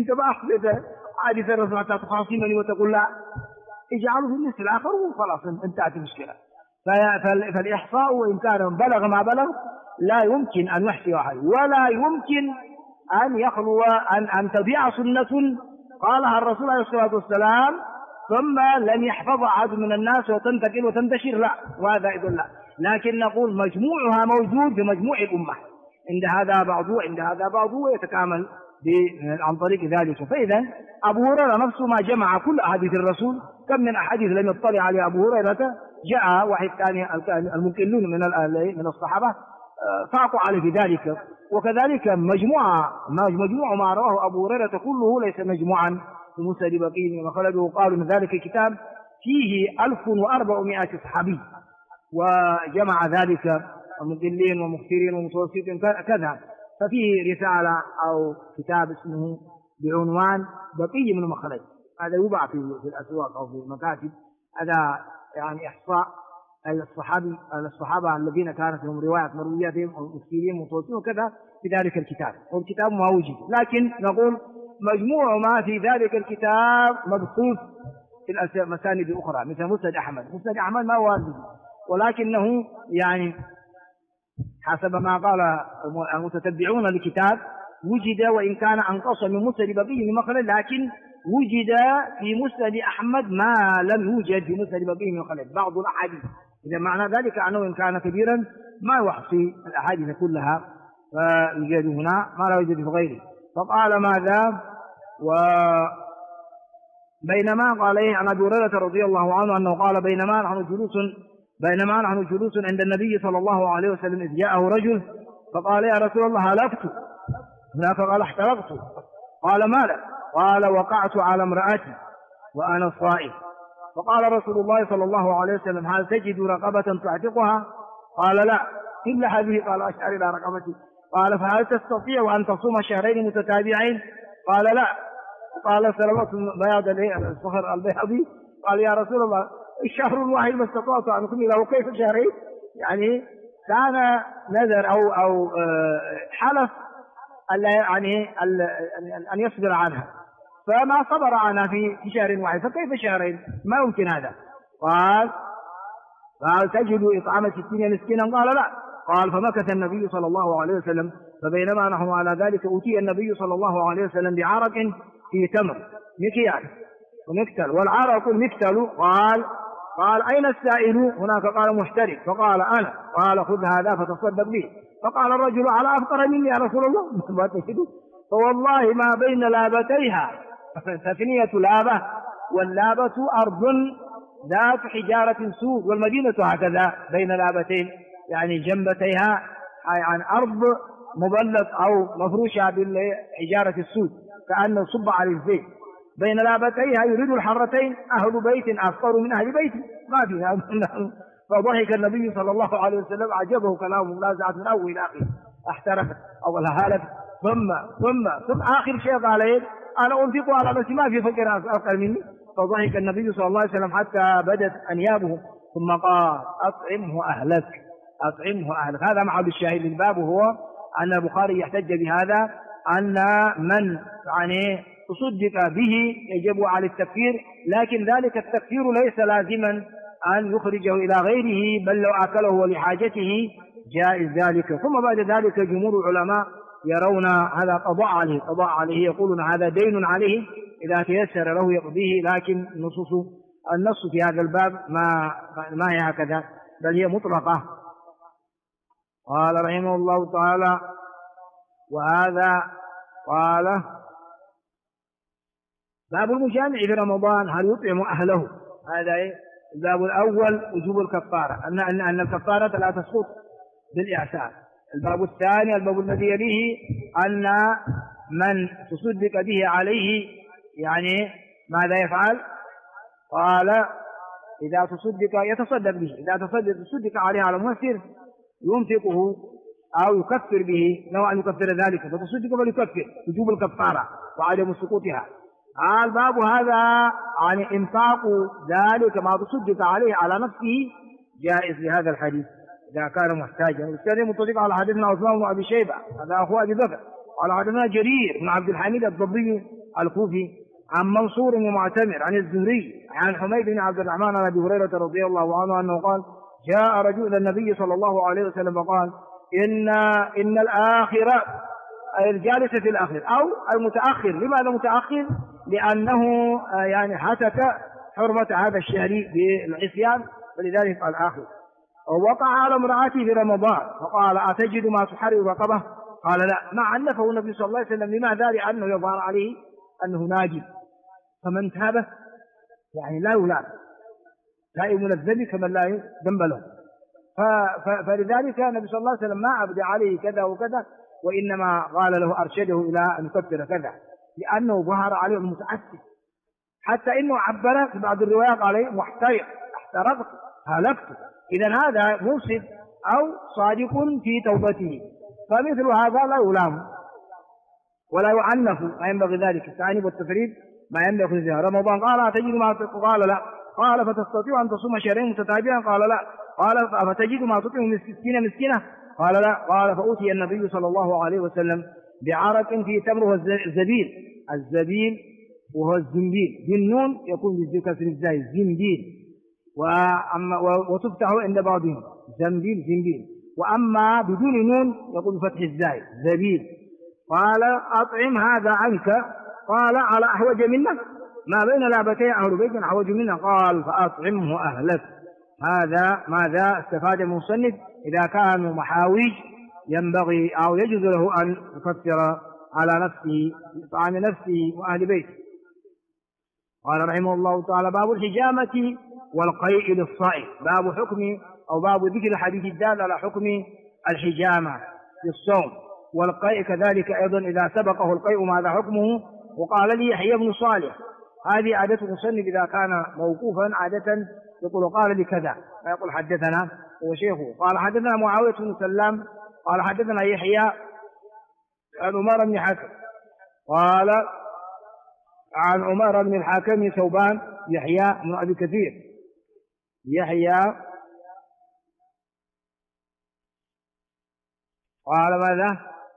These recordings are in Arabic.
أنت ما أحدث حادثة الرسول حتى تخاصمني وتقول لا، اجعله في النصف الآخر وخلاص انتهت المشكلة. فالإحصاء وإن كان بلغ ما بلغ لا يمكن أن يحصي أحد، ولا يمكن أن يخلو أن تضيع سنة قالها الرسول عليه الصلاة والسلام ثم لم يحفظ أحد من الناس وتنتقل وتنتشر، لا، وهذا أيضا لا. لكن نقول مجموعها موجود في مجموع الأمة، عند هذا بعضه عند هذا بعضه، ويتكامل عن طريق ذلك. فإذا أبو هريرة نفسه ما جمع كل أحاديث الرسول، كم من أحاديث لم يطلع عليه أبو هريرة، جاء واحد ثاني المكلون من الصحابة فاقوا عليه في ذلك. وكذلك مجموع ما رواه أبو هريرة كله ليس مجموعا في مسند بقي وخلده، وقالوا من ذلك الكتاب فيه 1400 صحابي، وجمع ذلك مقلين ومكثرين ومتوسطين كذا. ففيه رسالة أو كتاب اسمه بعنوان بقي من مخلد، هذا يوضع في الأسواق أو في المكاتب، هذا يعني إحصاء الصحابة الذين كانت لهم رواية مروياتهم ومكثرين ومتوسطين وكذا في ذلك الكتاب، والكتاب ما وجد. لكن نقول مجموع ما في ذلك الكتاب مبثوث في المساند الأخرى مثل مسند أحمد ما وارد، ولكنه يعني حسب ما قال المتتبعون للكتاب وجد، وإن كان أنقص من مسند بقي من مخلد، لكن وجد في مسند أحمد ما لم يوجد في مسند بقي من مخلد بعض الأحاديث. إذا معنى ذلك أنه إن كان كبيرا ما يحصي الأحاديث كلها، فيوجد هنا ما لا يوجد في غيره. فقال ماذا؟ وبينما قال عن أبي هريرة رضي الله عنه أنه قال بينما نحن جلوس عند النبي صلى الله عليه وسلم إذ جاءه رجل فقال يا رسول الله هلكت، هناك قال احترقت، قال ما لك؟ قال وقعت على امرأتي وأنا صائم. فقال رسول الله صلى الله عليه وسلم هل تجد رقبة تعتقها؟ قال لا إلا هذه. قال أشعر إلى رقبتي. قال فهل تستطيع أن تصوم شهرين متتابعين؟ قال لا. قال سلمة بياض الصخر البيهقي قال يا رسول الله الشهر الواحد ما استطعت أن أكمله، كيف شهرين؟ يعني كان نذر أو حلف يعني أن يصبر عنها، فما صبر عنها في شهر واحد، فكيف شهرين؟ ما يمكن هذا. قال تجد إطعام 60 مسكينا؟ قال لا. قال فمكث النبي صلى الله عليه وسلم، فبينما نحن على ذلك أتي النبي صلى الله عليه وسلم بعرق في تمر مكيال ومكتل، والعرق مكتل. قال أين السائل؟ هناك قال محترق. فقال أنا. قال خذ هذا فتصدق به. فقال الرجل على أفقر مني يا رسول الله؟ فوالله ما بين لابتيها، ثنية لابة، واللابة أرض ذات حجارة سود، والمدينة هكذا بين لابتين يعني جنبتيها عن أرض مبلط أو مفروشة بالحجارة السود كأنه صب على الزيت، بين لابتيها يريد الحرتين أهل بيت أفقر من أهل بيت ما فيها. فضحك النبي صلى الله عليه وسلم، عجبه كلامه منازعة من أول إلى آخر، احترقت أولها هالك ثم آخر شيء قال إيه؟ أنا أنفق على نفسي ما في فقير أفقر مني. فضحك النبي صلى الله عليه وسلم حتى بدت أنيابه، ثم قال أطعمه أهلك. هذا محل الشاهد للباب، وهو أن البخاري يحتج بهذا أن من يعني تصدق به يجب على التكفير، لكن ذلك التكفير ليس لازما أن يخرجه إلى غيره، بل لو أكله ولحاجته جائز ذلك. ثم بعد ذلك جمهور العلماء يرون هذا قضاء عليه، يقولون هذا دين عليه إذا تيسر له يقضيه، لكن النص في هذا الباب ما هي هكذا، بل هي مطلقة. قال رحمه الله تعالى وهذا قال باب المجامع في رمضان هل يطعم أهله؟ هذا الباب الأول وجوب الكفارة، أن الكفارة لا تسقط بالإعسار. الباب الثاني الباب الذي يليه أن من تصدق به عليه يعني ماذا يفعل؟ قال إذا يتصدق به، إذا تصدق عليه على مؤثر ينفقه أو يكفر به، نوع أن يكفر ذلك، فتصدق فليكفر، وجوب الكفارة وعدم سقوطها. الباب هذا عن إنفاق ذلك ما تصدق عليه على نفسه جائز لهذا الحديث إذا كان محتاجا. والثاني متفق على حديثنا عثمان بن أبي شيبة هذا أخو أبي بكر، على حديثنا جرير بن عبد الحميد الضبي الكوفي عن منصور ومعتمر عن الزهري عن حميد بن عبد الرحمن عن أبي هريرة رضي الله عنه أنه قال جاء رجل إلى النبي صلى الله عليه وسلم وقال إن الآخر أي الجالس في الآخر أو المتأخر. لماذا متأخر؟ لأنه يعني هتك حرمة هذا الشهر بالعصيان، فلذلك قال آخر. ووقع على امرأته في رمضان فقال أتجد ما تحرر رقبه؟ قال لا، مع أن عنفه النبي صلى الله عليه وسلم. لماذا؟ لأنه يظهر عليه أنه ناجم، فمن تاب يعني لا يلام، لا من الذنب كمن لا ذنب له. فلذلك النبي صلى الله عليه وسلم ما أبدى عليه كذا وكذا، وإنما قال له أرشده إلى أن يكفر كذا، لأنه ظهر عليه المتعسف. حتى إنه عبر في بعض الروايات قال محترق، احترقت، هلكت. إذا هذا مفسد أو صادق في توبته، فمثل هذا لا يلام ولا يعنف. ما ينبغي ذلك التعنيف والتفريد، ما ينبغي فيها. رمضان قال أتجد ما تطعم؟ قال لا. قال فتستطيع أن تصوم شهرين متتابعين؟ قال لا. قال فتجد ما تطعم مسكينة؟ قال لا. قال فأتي النبي صلى الله عليه وسلم بعرق في تمر الزبيل. الزبيل وهو الزنبيل، بالنون يكون بكسر الزاي زنبيل، وتفتح عند بعضهم زنبيل، وأما بدون نون يقول بفتح الزاي زبيل. قال أطعم هذا عنك. قال على أحوج منه، ما بين لابتي أهل بيت أحوج منه. قال فأطعمه أهلك. هذا ماذا استفاد المصنف؟ إذا كانوا محاويج ينبغي أو يجوز له أن يفسر على نفسه طعام نفسه وأهل بيته. قال رحمه الله تعالى باب الحجامة والقيء للصائم. باب حكم أو باب ذكر الحديث الدال على حكم الحجامة في الصوم، والقيء كذلك أيضا إذا سبقه القيء ماذا حكمه. وقال لي يحيى بن صالح، هذه عادة المصنف إذا كان موقوفا عادة يقول قال لي كذا، لا يقول حدثنا هو شيخه. قال حدثنا معاوية بن سلام قال حدثنا يحيى عن عمر بن حكم قال عن عمر بن الحكم ثوبان يحيى بن أبي كثير يحيى قال ماذا؟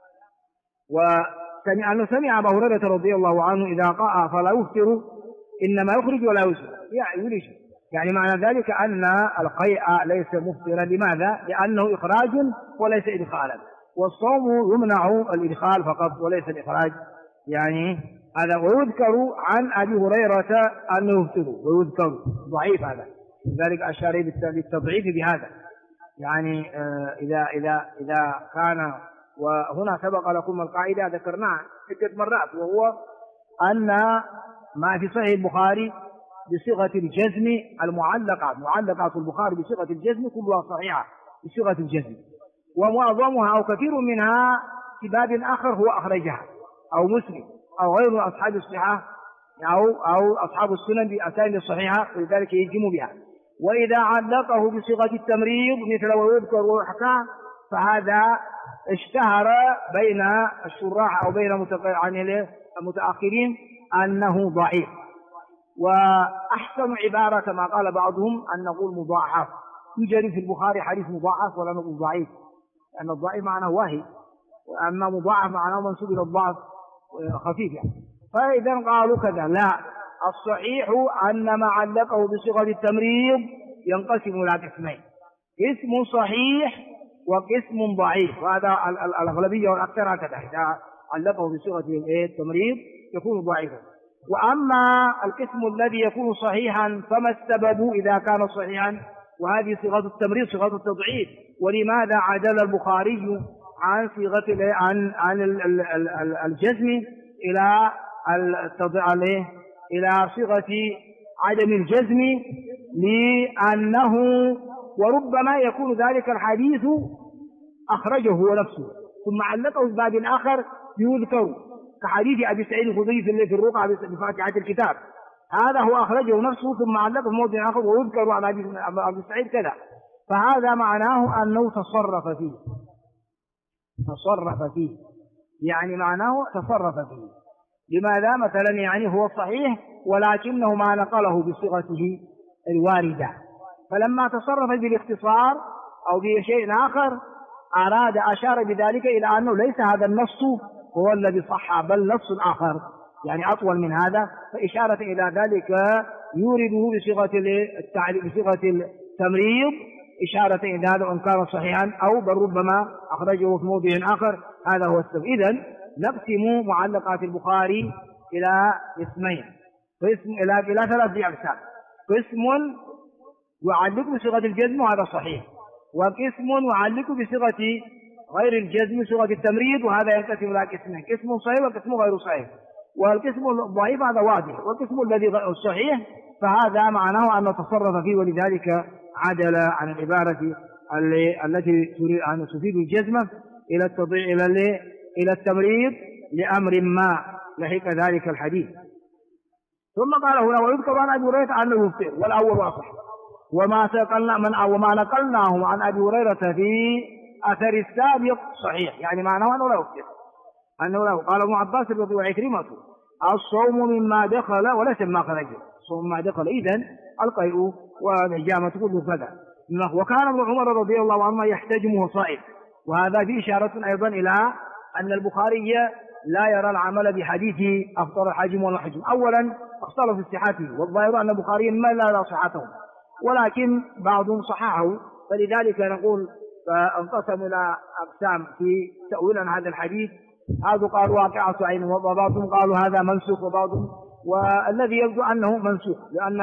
أنه سمع أبا هريرة رضي الله عنه إذا قاء فلا يفطر إنما يخرج ولا يسر، يعني معنى ذلك أن القيء ليس مفطرا. لماذا؟ لأنه إخراج وليس إدخالا، والصوم يمنع الإدخال فقط وليس الإخراج. يعني هذا. ويذكر عن أبي هريرة أنه يفطر، ويذكر ضعيف هذا، لذلك أشار بالتضعيف بهذا. يعني إذا كان، وهنا سبق لكم القاعدة ذكرناها عدة مرات، وهو أن ما في صحيح البخاري بصيغة الجزم معلقات البخاري بصيغة الجزم كلها صحيحة بصيغة الجزم، ومعظمها أو كثير منها في باب آخر هو أخرجها أو مسلم أو غير أصحاب الصحة أو أصحاب السنن بأسانيد الصحيحة، ولذلك يجزم بها. وإذا علقه بصيغة التمريض مثل ويذكر ويحكى فهذا اشتهر بين الشراح أو بين المتأخرين أنه ضعيف. وأحسن عبارة كما قال بعضهم أن نقول مضاعف. يوجد في البخاري حديث مضاعف ولا نقول ضعيف، لأن الضعيف معناه واهي، وأما مضاعف معناه منسوب إلى الضعف خفيف يعني. فإذا قالوا كذا لا، الصحيح أن ما علقه بصيغة التمريض ينقسم إلى قسمين، قسم صحيح وقسم ضعيف، وهذا الأغلبية والأكثر هكذا، إذا علقه بصيغة التمريض يكون ضعيفا. وأما القسم الذي يكون صحيحا فما السبب إذا كان صحيحا؟ وهذه صيغة التمريض صيغة التضعيف. ولماذا عدل البخاري عن صيغة عن الجزم إلى صيغة عدم الجزم؟ لأنه وربما يكون ذلك الحديث أخرجه هو نفسه ثم علقه في باب آخر يذكر، كحديث أبي سعيد الخدري في الرقعة بفاتحة الكتاب، هذا هو أخرجه نفسه ثم علقه في موضع آخر ويذكر عن أبي سعيد كذا، فهذا معناه أنه تصرف فيه، يعني معناه تصرف فيه. لماذا؟ مثلا يعني هو صحيح ولكنه ما نقله بصيغته الواردة، فلما تصرف بالاختصار أو بشيء آخر أشار بذلك إلى أنه ليس هذا النص هو الذي صح، بل نص آخر يعني أطول من هذا، فإشارة إلى ذلك يورده بصيغة التمريض إشارة إلى هذا إن كان صحيحا، أو بل ربما أخرجه في موضع آخر. هذا هو السبب. إذن نقسم معلقات البخاري إلى قسمين، إلى 3 أقسام. قسم يعلق بصيغة الجزم وهذا صحيح، وقسم يعلق بصيغة غير الجزم صيغة التمريض وهذا ينقسم إلى قسمين، قسم صحيح وقسم غير صحيح. والقسم الضعيف هذا واضح، والقسم الذي الصحيح فهذا معناه أن تصرف فيه، ولذلك عدل عن العبارة التي تريد أن تفيد الجزم إلى التمريض لأمر ما لحق ذلك الحديث. ثم قال هنا ويذكر عن أبي هريرة أنه يفطر، والأول واضح، وما نقلناه عن أبي هريرة في أثر السابق صحيح، يعني معناه أنه لا يفطر، أنه لا. قال ابن عباس رضي الله عنه الصوم مما دخل وليس مما خرج، الصوم مما دخل، إذن القيء والحجامة كله كذا. وكان ابن عمر رضي الله عنه يحتجم وهو صائم، وهذا فيه إشارة أيضا إلى أن البخاري لا يرى العمل بحديث أفطر الحاجم والمحجوم. أولا اختلف في صحته، والظاهر أن البخاري ما لا يرى صحته، ولكن بعضهم صححه، فلذلك نقول فانقسم إلى أقسام في تأويل عن هذا الحديث. هذا قالوا واقعة عين، وبعضهم قالوا هذا منسوخ، وبعضهم والذي يبدو أنه منسوخ، لأن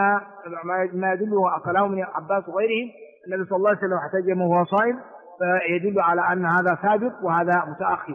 ما يدله كلام من عباس وغيره النبي صلى الله عليه وسلم احتجم وهو صائم، فيدل على أن هذا سابق وهذا متأخر،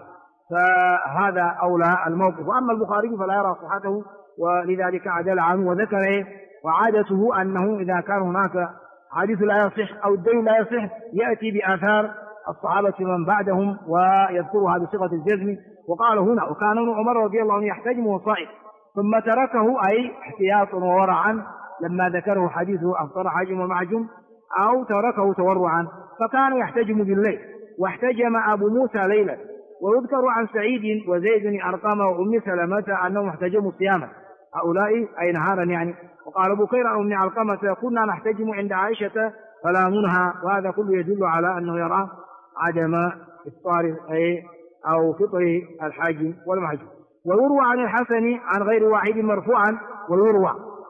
فهذا أولى الموقف. وأما البخاري فلا يرى صحته، ولذلك عدل عنه وذكر وعادته أنه إذا كان هناك حديث لا يصح أو الدين لا يصح يأتي بآثار الصحابة من بعدهم ويذكرها بصيغة الجزم. وقال هنا وكان ابن عمر رضي الله عنه يحتجم وهو صائم، ثم تركه أي احتياطا وورعا لما ذكره حديث أفطر حاجم ومعجم، أو تركه تورعا، فكان يحتجم بالليل، واحتجم أبو موسى ليلا. ويذكر عن سعيد وزيد بن أرقام وأم سلمة أنهم احتجموا صياما، هؤلاء أي نهارا يعني. وقال أبو بكر أو ابن علقمة كنا نحتجم عند عائشة فلا منها، وهذا كله يدل على أنه يرى عدم إفطار أو فطر الحاجم والمحجوم. ويروى عن الحسن عن غير واحد مرفوعا، ويروى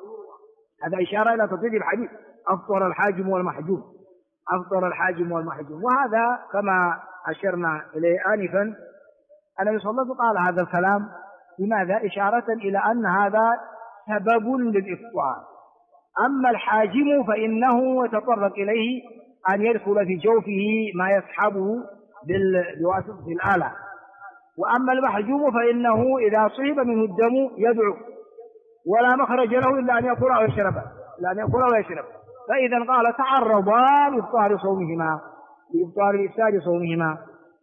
هذا إشارة إلى تطبيق الحديث أفطر الحاجم والمحجوم، أفطر الحاجم والمحجوم. وهذا كما أشرنا إليه آنفا النبي صلى الله عليه وسلم قال هذا الكلام لماذا؟ إشارة إلى أن هذا سبب للإفطار. أما الحاجم فإنه يتطرق إليه أن يدخل في جوفه ما يسحبه بواسطة الآلة. وأما المحجوم فإنه إذا صيب منه الدم يدعو ولا مخرج له إلا أن يأكل أو يشرب، فإذا قال تعرضا لإفطار صومهما، لإفطار الإفساد صومهما.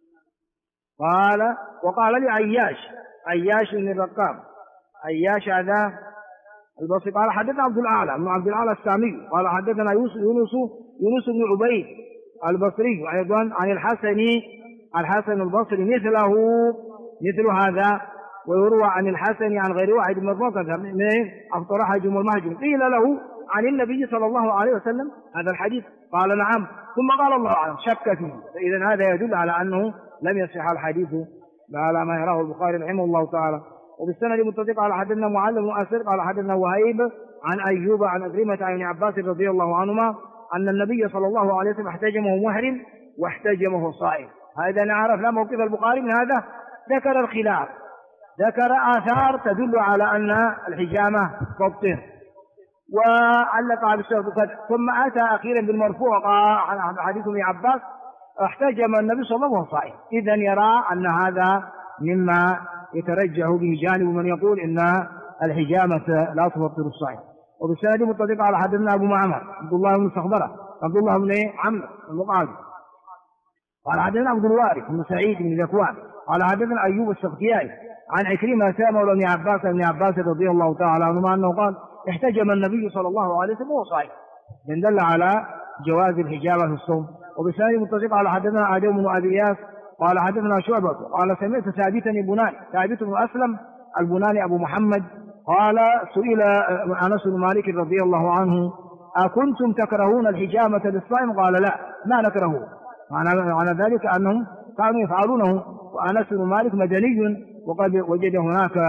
وقال عياش بن الرقام، عياش هذا البصري قال حدثنا عبد الأعلى السامي قال حدثنا يونس بن عبيد البصري أيضا عن الحسن البصري مثل هذا. ويروى عن الحسن عن غير واحد مرفوعا من أفطر حاجم والمحجوم. قيل له عن النبي صلى الله عليه وسلم هذا الحديث قال نعم، ثم قال الله أعلم، شك فيه. فإذا هذا يدل على أنه لم يصح الحديث على ما يراه البخاري رحمه الله تعالى. وبالسند المتصل قال حدثنا معل بن أسر قال حدثنا وهيب عن أيوب عن أكرمة عن ابن عباس رضي الله عنهما أن النبي صلى الله عليه وسلم احتجمه محرم واحتجمه صائم. هذا نعرف لا موقف البخاري من هذا، ذكر الخلاف، ذكر آثار تدل على أن الحجامة تبطل، وعلق بالسبب كذا، ثم أتى أخيرا بالمرفوع عن حديث ابن عباس احتجم النبي صلى الله عليه وسلم صائم. إذن يرى أن هذا مما يترجح به جانب من يقول إن الحجامة لا تفطر الصائم. وبالسند المتصل على حدثنا أبو معمر عبد الله بن صخبرة عبد الله بن عمرو المقعدي قال حدثنا عبد الوارث بن سعيد بن ذكوان قال حدثنا أيوب السختياني عن عكرمة مولى ابن عباس رضي الله تعالى عنهما أنه قال احتجم النبي صلى الله عليه وسلم وهو صائم، من دل على جواز الحجامة في الصوم. وبسند المتصل على حدثنا آدم بن أبي إياس قال حدثنا شعبة قال سمعت ثابت بن أسلم البناني أبو محمد قال سئل أنس بن مالك رضي الله عنه أكنتم تكرهون الحجامة للصائم؟ قال لا، ما نكرهه. معنى ذلك أنهم كانوا يفعلونه، وأنس بن مالك مدني وقد وجد هناك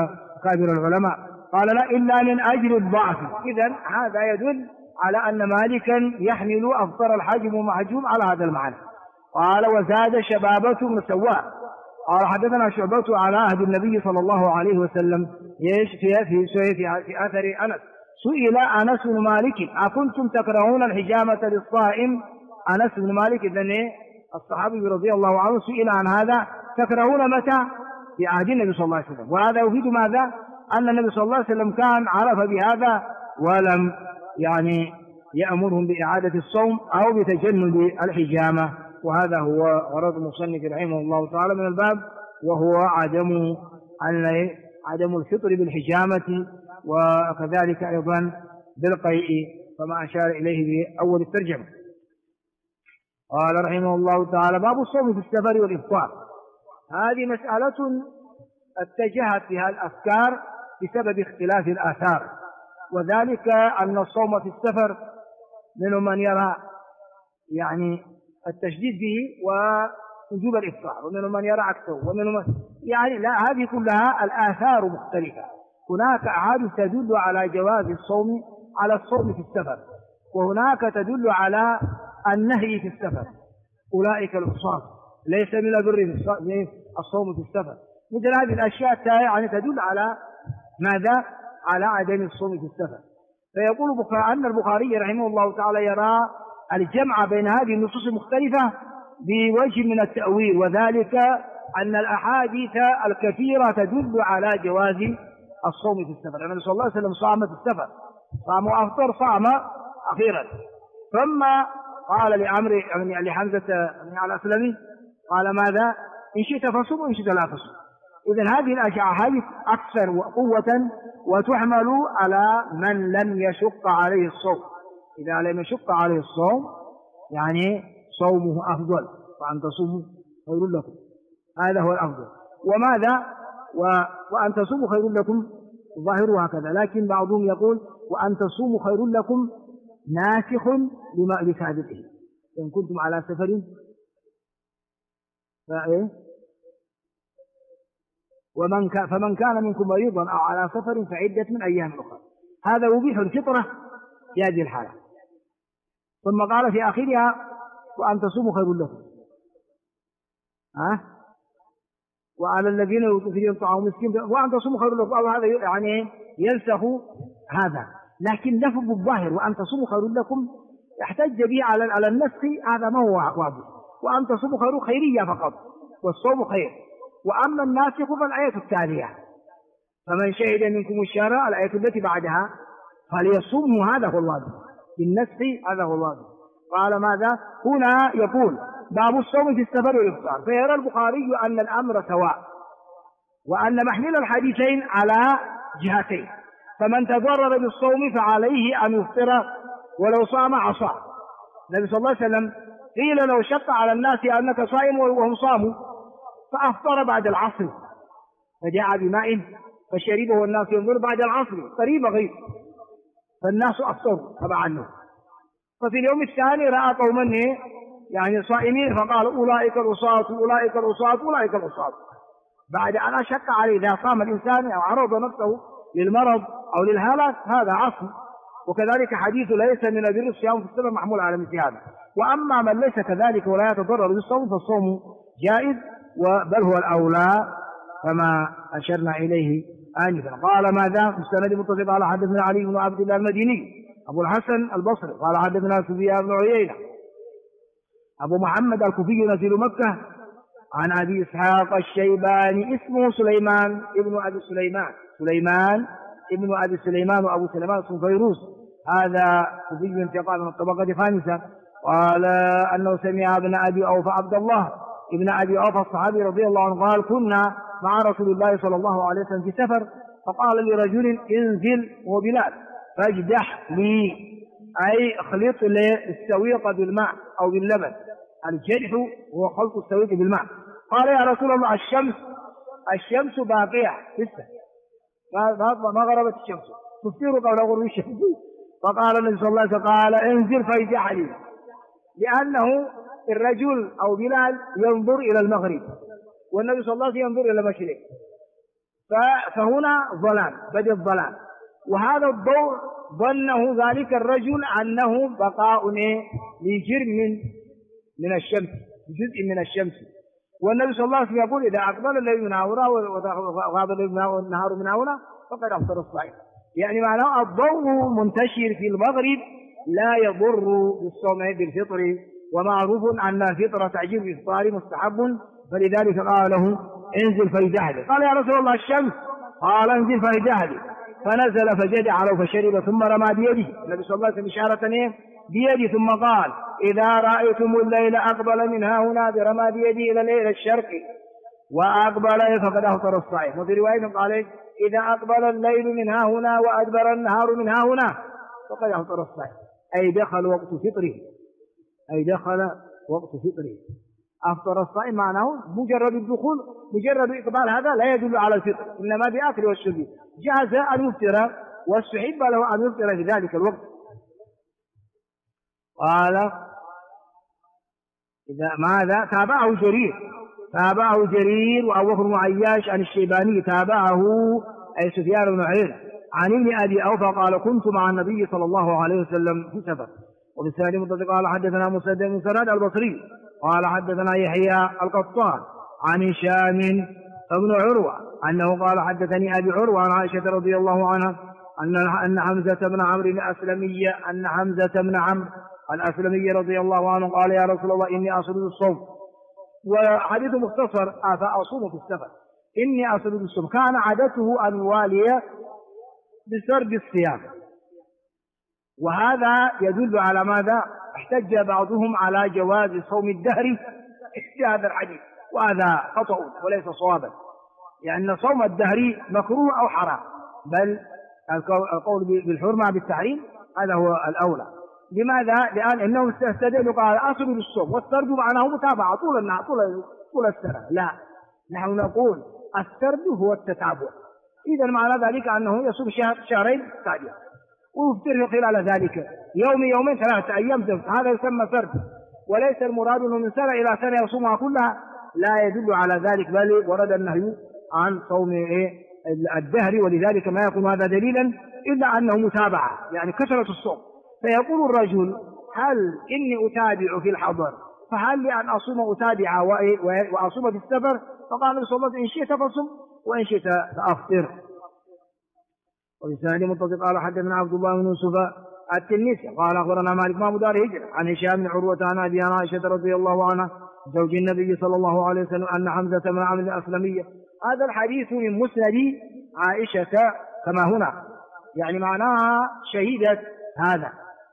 أكابر العلماء. قال لا إلا من أجل الضعف. إذن هذا يدل على أن مالكا يحمل أفطر الحاجم ومحجوم على هذا المعنى. قال وزاد شبابة مسواء. قال حدثنا شعبة على عهد النبي صلى الله عليه وسلم في أثر أنس سئل أنس بن مالك أكنتم تكرهون الحجامة للصائم؟ أنس بن مالك إذن الصحابي رضي الله عنه سئل عن هذا تكرهون متى؟ في عهد النبي صلى الله عليه وسلم. وهذا يفيد ماذا؟ أن النبي صلى الله عليه وسلم كان عرف بهذا ولم يأمرهم بإعادة الصوم أو بتجنب الحجامة. وهذا هو غرض المصنف رحمه الله تعالى من الباب، وهو عدم الفطر بالحجامة وكذلك أيضا بالقيء كما أشار إليه بأول الترجمة. قال رحمه الله تعالى باب الصوم في السفر والإفطار. هذه مسألة اتجهت بها الأفكار بسبب اختلاف الآثار، وذلك أن الصوم في السفر منهم من يرى التشديد به ووجوب الإفطار، ومنهم من يرى عكسه، ومنهم لا، هذه كلها الآثار مختلفة. هناك أحاديث تدل على جواز الصوم على الصوم في السفر، وهناك تدل على النهي في السفر. أولئك العصاة ليس من البر الصوم في السفر. مثل هذه الأشياء تدل على ماذا؟ على عدم الصوم في السفر. فيقول أن البخاري رحمه الله تعالى يرى الجمع بين هذه النصوص المختلفة بوجه من التأويل، وذلك أن الأحاديث الكثيرة تدل على جواز الصوم في السفر. النبي صلى الله عليه وسلم صام في السفر، صام وأفطر، صام أخيرا. ثم قال لحمزة على الأسلمي قال ماذا؟ إن شئت فصم وإن شئت لا تصم. إذن هذه الأحاديث أكثر قوة وتحمل على من لم يشق عليه الصوم. إذا لم يشق عليه الصوم صومه أفضل، وأن تصوموا خير لكم، هذا هو الأفضل. وماذا؟ وأن تصوموا خير لكم ظاهرها هكذا، لكن بعضهم يقول وأن تصوموا خير لكم ناسخ لسابقه إن كنتم على سفر فمن كان منكم مريضا أو على سفر فعدة من أيام أخرى. هذا يبيح الفطرة في هذه الحالة. ثم قال في آخرها وأن تصوموا خير لكم، وعلى الذين يطيقون طعام مسكين وأن تصوموا خير لكم. هذا ينسخ هذا، لكن لفظ الظاهر وأن تصوموا خير لكم يحتج به على النسخ، هذا ما هو واضح. وأن تصوموا خيرية فقط، والصوم خير. وأما الناسخ فالآية التالية فمن شهد منكم الشهر، الآية التي بعدها فليصوموا، هذا هو الواجب بالنسخ، هذا هو الواجب. قال ماذا؟ هنا يقول باب الصوم في السفر والإفطار. فيرى البخاري أن الأمر سواء، وأن محمل الحديثين على جهتين. فمن تضرر بالصوم فعليه أن يفطر ولو صام عصى. النبي صلى الله عليه وسلم قيل لو شق على الناس أنك صائم وهم صاموا، فأفطر بعد العصر، فجاء بماء فشربه الناس ينظر بعد العصر قريب غير، فالناس أفطروا تبع عنه. ففي اليوم الثاني رأى قوما صائمين، فقال أولئك العصاة أولئك العصاة أولئك العصاة، بعد أن أشق عليه. إذا صام الإنسان أو عرض نفسه للمرض أو للهلاك هذا عصر. وكذلك حديث ليس من البر الصيام في السفر محمول على مثل هذا. وأما من ليس كذلك ولا يتضرر بالصوم فالصوم جائز، بل هو الأولى كما أشرنا إليه آنفا. قال ماذا؟ مستند متصل. قال حدثنا علي بن عبد الله المديني أبو الحسن البصري قال حدثنا سفيان بن عيينة أبو محمد الكوفي نزيل مكة عن أبي إسحاق الشيباني اسمه سليمان ابن أبي سليمان وأبو سليمان اسمه فيروز، هذا كوفي انتقال من الطبقة الخامسة. قال أنه سمع ابن أبي أوفى عبد الله ابن أبي أوفى الصحابي رضي الله عنه قال كنا مع رسول الله صلى الله عليه وسلم في سفر، فقال لرجل انزل وبلال فاجدح لي، أي اخلط لي السويق بالماء أو باللبن. الجدح هو خلط السويق بالماء. قال يا رسول الله الشمس باقية لسه ما غربت الشمس، تفطر قبل غروب الشمس. فقال النبي صلى الله عليه وسلم قال انزل فاجدح لي، لأنه الرجل أو بلال ينظر إلى المغرب والنبي صلى الله عليه وسلم ينظر إلى المشرق، فهنا ظلام، بدأ الظلام، وهذا الضوء ظنه ذلك الرجل أنه بقاء لجرم من الشمس، جزء من الشمس. والنبي صلى الله عليه وسلم يقول إذا أقبل الليل من هنا وغاب النهار من هنا فقد أفطر الصائم. يعني معناه الضوء منتشر في المغرب لا يضر بالصوم بالفطر، ومعروف أن الفطر تعجيل الإفطار مستحب، فلذلك قال له انزل فيجهد. قال يا رسول الله الشمس، قال انزل فيجهد، فنزل فجد على فشرب ثم رمى بيده. النبي صلى الله عليه وسلم إشارة بيده، ثم قال إذا رأيتم الليل أقبل من ها هنا برمى بيده إلى الليل الشرقي وأقبل فقد أفطر الصائم. وفي رواية قال إذا أقبل الليل من ها هنا وأدبر النهار من ها هنا فقد أفطر الصائم، أي دخل وقت فطره، أي دخل وقت فطره. أفطر الصائم معناه مجرد الدخول، مجرد إقبال، هذا لا يدل على الفطر، إنما بأكل والشرب. جاز أن يفطر واستحب له أن يفطر في ذلك الوقت. قال إذا ماذا تابعه جرير وأبو بكر بن عياش عن الشيباني، تابعه أي سفيان بن عيينة عن ابن أبي أوفى قال كنت مع النبي صلى الله عليه وسلم في سفر. وفي السنة متصل قال حدثنا مسدد بن مسرهد البصري قال حدثنا يحيى القطان عن هشام بن عروة أنه قال حدثني أبي عروة عن عائشة رضي الله عنها أن حمزة بن عمرو الأسلمي رضي الله عنه قال يا رسول الله إني أصل الصوم. وحديث مختصر فأصوم في السفر، إني أصل الصوم، كان عادته أن يوالي بسرد الصيام. وهذا يدل على ماذا؟ احتج بعضهم على جواز صوم الدهر في هذا الحديث، وهذا خطأ وليس صوابا، لأن صوم الدهر مكروه أو حرام، بل القول بالحرمة بالتحريم هذا هو الأولى. لماذا؟ لأن إنه استدل قال أصل للصوم، والسرد معناه متابعة طول النهار طول السنة. لا، نحن نقول السرد هو التتابع. إذا معنى ذلك أنه يصوم شهرين تابعا ويفطر خلال ذلك يومين 3 أيام، هذا يسمى سرد، وليس المراد أنه من سنة إلى سنة يصومها كلها، لا يدل على ذلك، بل ورد النهي عن صوم الدهر، ولذلك ما يكون هذا دليلا إلا أنه متابعة، يعني كثرة الصوم. فيقول الرجل هل إني أتابع في الحضر، فهل لي أن أصوم أتابع وأصوم في السفر؟ فقال النبي صلى الله عليه وسلم إن شئت فصم وإن شئت فأفطر. وبسند متصل قال حدثنا عبد الله بن يوسف التنيسي قال أخبرنا مالك بن دار هجرة عن هشام بن عروة عن أبي عائشة رضي الله عنها زوج النبي صلى الله عليه وسلم أن حمزة بن عمرو الأسلمي. هذا الحديث من مسند عائشة كما هنا، يعني معناها شهيدة هذا.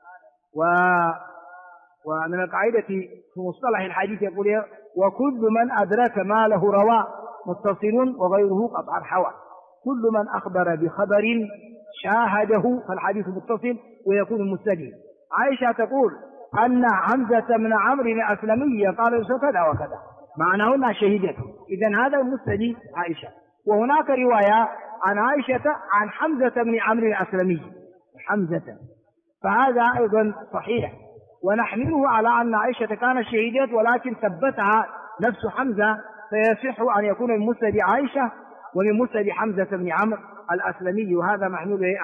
ومن القاعدة في مصطلح الحديث يقول وكل من أدرك ما له روى متصل وغيره قطع الحوى، كل من أخبر بخبر شاهده فالحديث متصل ويكون مسند. عائشة تقول أن حمزة بن عمرو الأسلمي قال كذا وكذا، معناه أنها شهيدته، إذن هذا مسند عائشة. وهناك رواية عن عائشة عن حمزة بن عمرو الأسلمي حمزة، فهذا أيضا صحيح، ونحمله على أن عائشة كانت شهيدة ولكن ثبتها نفس حمزة، فيصح أن يكون من مسند عائشة ومن مسند حمزة بن عمرو الأسلمي، وهذا محمول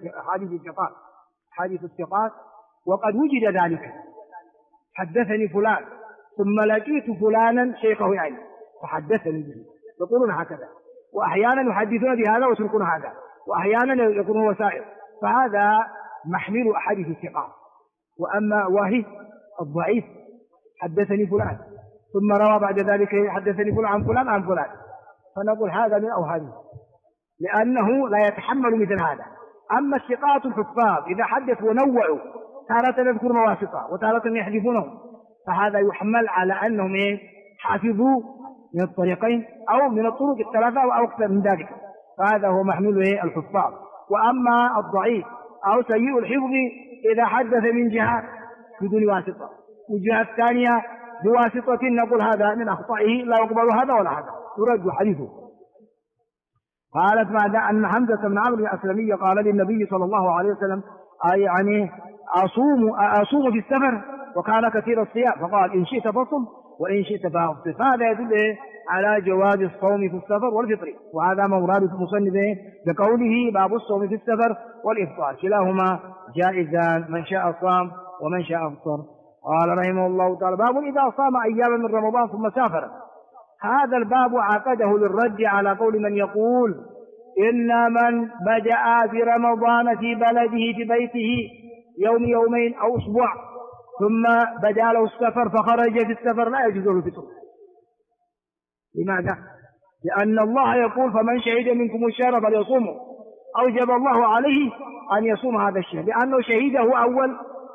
حديث الثقات. وقد وجد ذلك، حدثني فلان ثم لقيت فلانا شيخه يعني فحدثني به، يقولون هكذا، وأحيانا يحدثون بهذا ويتركون هذا، وأحيانا يكون هو سائر، فهذا محمل أحاديث الثقات. وأما واهي الضعيف حدثني فلان ثم روى بعد ذلك حدثني فلان عن فلان عن فلان، فنقول هذا من أوهامه لأنه لا يتحمل مثل هذا. أما الثقات الحفاظ إذا حدثوا ونوعوا تارة يذكر مواسطة وتارة يحذفونهم، فهذا يحمل على أنهم حافظوا من الطريقين أو من الطرق الثلاثة أو أكثر من ذلك، فهذا هو محمول الحفاظ. وأما الضعيف أو سيء الحفظ إذا حدث من جهة بدون واسطة والجهة الثانية بواسطة، نقول هذا من أخطائه لا يقبل هذا ولا هذا، يرد حديثه. قالت بعد أن حمزة بن عمرو الأسلمي قال للنبي صلى الله عليه وسلم يعني أصوم في السفر وكان كثير الصيام، فقال إن شئت فصم وإن شئت فأفطر. فهذا يدل على جواز الصوم في السفر والفطر، وهذا مراد المصنف بقوله باب الصوم في السفر والإفطار، كلاهما جائزان، من شاء صام ومن شاء أفطر. قال رحمه الله تعالى: باب إذا صام أياما من رمضان ثم سافر. هذا الباب عقده للرد على قول من يقول إن من بدأ برمضان في بلده في بيته يوم يومين أو أسبوع ثم بدأ له السفر فخرج في السفر لا يجوز له الفطر. لماذا؟ لأن الله يقول: فمن شهد منكم الشهر فليصومه. أوجب الله عليه أن يصوم هذا الشهر لأنه شهده أول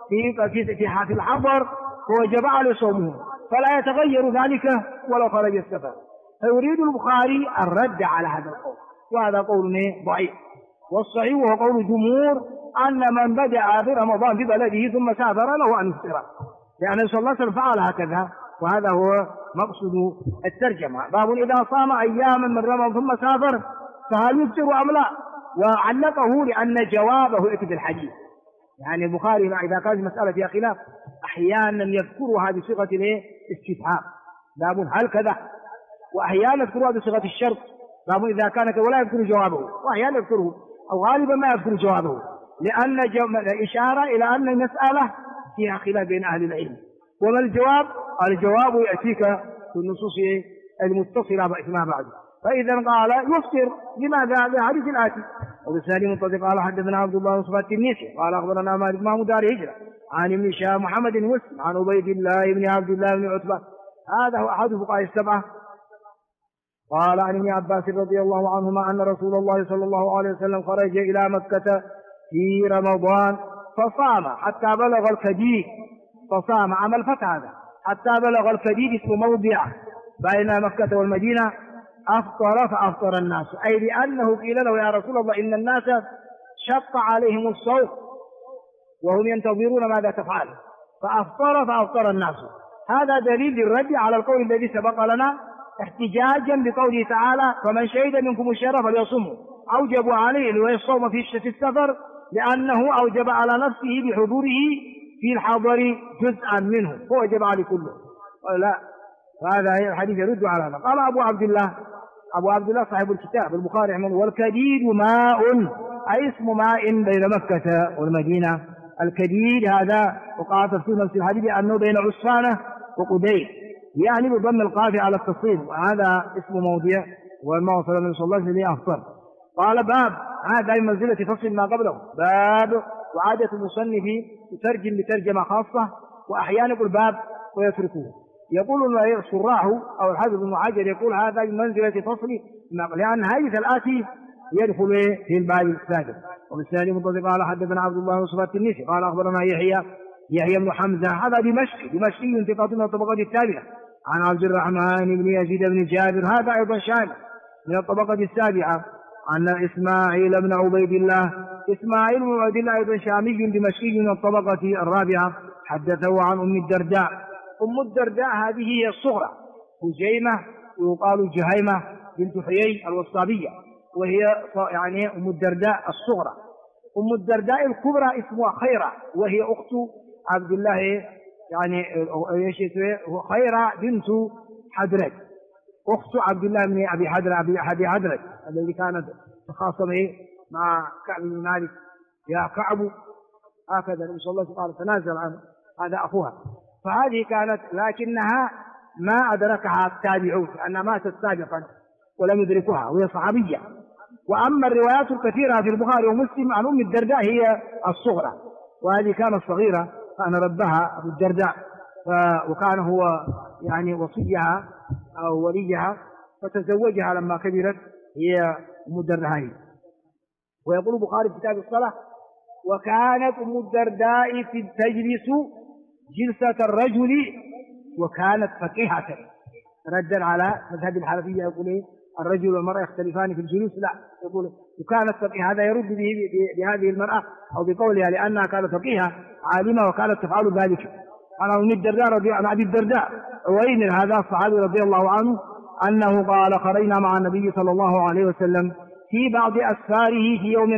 في الحضر، ووجب عليه صومه، فلا يتغير ذلك ولو خرج السفر. فيريد البخاري الرد على هذا القول، وهذا قول ضعيف. والصحيح وهو قول الجمهور أن من بدأ برمضان في بلده ثم سافر له أن يفطر، لأن صلى الله عليه وسلم فعل هكذا، وهذا هو مقصود الترجمة. باب إذا صام أياما من رمضان ثم سافر فهل يفطر أم لا؟ وعلقه لأن جوابه يأتي في الحديث. يعني البخاري إذا كانت المسألة فيها خلاف أحيانا يذكرها بصيغة الاستفهام، باب هل كذا، وأحيانا يذكرها بصيغة الشرط، باب إذا كان كذا، ولا يذكر جوابه، وأحيانا يذكره أو غالبا ما يذكر جوابه، لأن إشارة إلى أن المسألة فيها خلاف بين أهل العلم. وما الجواب؟ الجواب يأتيك في النصوص المتصلة ما بعد. فإذا قال يفطر، لماذا؟ لحديث الآتي: وبالسالي منطلق قال حدثنا عبد الله بن صفوان التنيسي قال أخبرنا مالك إمام دار هجرة عن ابن شهاب محمد بن مسلم عن عبيد الله بن عبد الله بن عتبة، هذا هو أحد الفقهاء السبعة، قال عن ابن عباس رضي الله عنهما أن رسول الله صلى الله عليه وسلم خرج إلى مكة في رمضان فصام حتى بلغ الكديد، فصام عمل فتح هذا حتى بلغ الكديد اسم موضع بين مكة والمدينة، أفطر فأفطر الناس، أي لأنه قيل له: يا رسول الله إن الناس شق عليهم الصوم وهم ينتظرون ماذا تفعل، فأفطر فأفطر الناس. هذا دليل للرد على القول الذي سبق لنا، احتجاجا بقوله تعالى: فمن شهد منكم الشهر فليصمه. أوجب عليه الصوم في السفر لأنه أوجب على نفسه بحضوره في الحضر جزءا منه، فوجب عليه كله، لا. فهذا الحديث يرد على هذا. قال أبو عبد الله صاحب الكتاب البخاري رحمه الله: والكديد ماء، أي اسم ماء بين مكة والمدينة. الكديد هذا وقع تفسير نفس الحديث أنه بين عسفانة وقديد، يعني بضم القاف على التصريف، وهذا اسم موضع وما وصل النبي صلى الله عليه وسلم أفطر. قال: باب، هذا من منزلة فصل ما قبله، باب. وعادة المصنف يترجم بترجمة خاصة، وأحيانا يقول باب ويتركه. يقول الشراح أو الحافظ ابن حجر يقول هذا من منزلة فصل، لأن هذه الآتي يدخل في الباب السادس. وبالسادس منطلق قال حدثنا عبد الله بن صفوان التنيسي قال أخبرنا يحيى بن حمزة، هذا دمشقي ثقة من الطبقة التابعة، عن عبد الرحمن بن يزيد بن جابر، هذا أيضا شامل من الطبقة السابعة، عن إسماعيل بن عبيد الله، إسماعيل بن عبيد الله أيضا شامي دمشقي من الطبقة الرابعة، حدثه عن أم الدرداء. أم الدرداء هذه هي الصغرى، هجيمة يقال جهيمة بنت حيي الوصابية، وهي يعني أم الدرداء الصغرى. أم الدرداء الكبرى اسمها خيرة، وهي أخت عبد الله، يعني خيرة بنت حدرج، أخت عبد الله بن أبي حدرج الذي كانت تخاصم مع كعب بن مالك: يا كعب، هكذا النبي صلى الله عليه وسلم تنازل عنه، هذا أخوها. فهذه كانت، لكنها ما أدركها التابعون لأنها ماتت سابقا ولم يدركها، وهي صحابية. وأما الروايات الكثيرة في البخاري ومسلم عن أم الدرداء هي الصغرى، وهذه كانت صغيرة، كان ربها أبو الدرداء، وكان هو يعني وصيها أو وليها، فتزوجها لما كبرت، هي أم الدرداء. ويقول البخاري في كتاب الصلاة: وكانت أم الدرداء تجلس جلسة الرجل وكانت فقيهة، ردا على مذهب الحنفية يقول الرجل والمرأة يختلفان في الجلوس، لا، يقول وكانت فقيهة، هذا يرد به بهذه المرأة أو بقولها لأنها كانت فقيهة عالمة وكانت تفعل ذلك. عن أم الدرداء عن أبي الدرداء عويمر، هذا الصحابي رضي الله عنه، أنه قال: خرجنا مع النبي صلى الله عليه وسلم في بعض أسفاره في يوم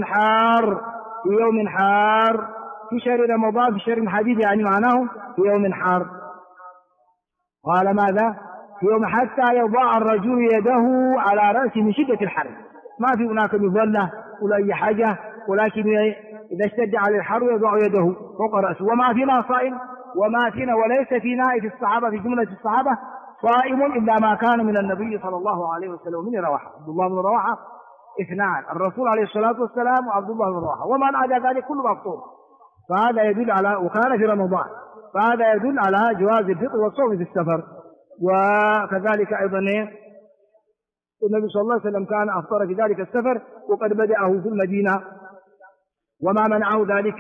حار في شهر رمضان، في شهر حديد، يعني معناه في يوم حار. قال ماذا؟ في يوم حتى يضع الرجل يده على رأسه من شدة الحر، ما في هناك مظلة ولا أي حاجة، ولكن إذا اشتد على الحر يضع يده فوق رأسه. وما فينا صائم، وما فينا وليس فينا في الصحابة في جملة الصحابة صائم إلا ما كان من النبي صلى الله عليه وسلم. من رواحة؟ عبد الله بن رواحة اثنان، الرسول عليه الصلاة والسلام وعبد الله بن رواحة، ومن عدا ذلك كله مفطور. فهذا يدل على، وكان في رمضان، فهذا يدل على جواز الفطر والصوم في السفر. وكذلك أيضا النبي صلى الله عليه وسلم كان أفطر في ذلك السفر وقد بدأه في المدينة، وما منعه ذلك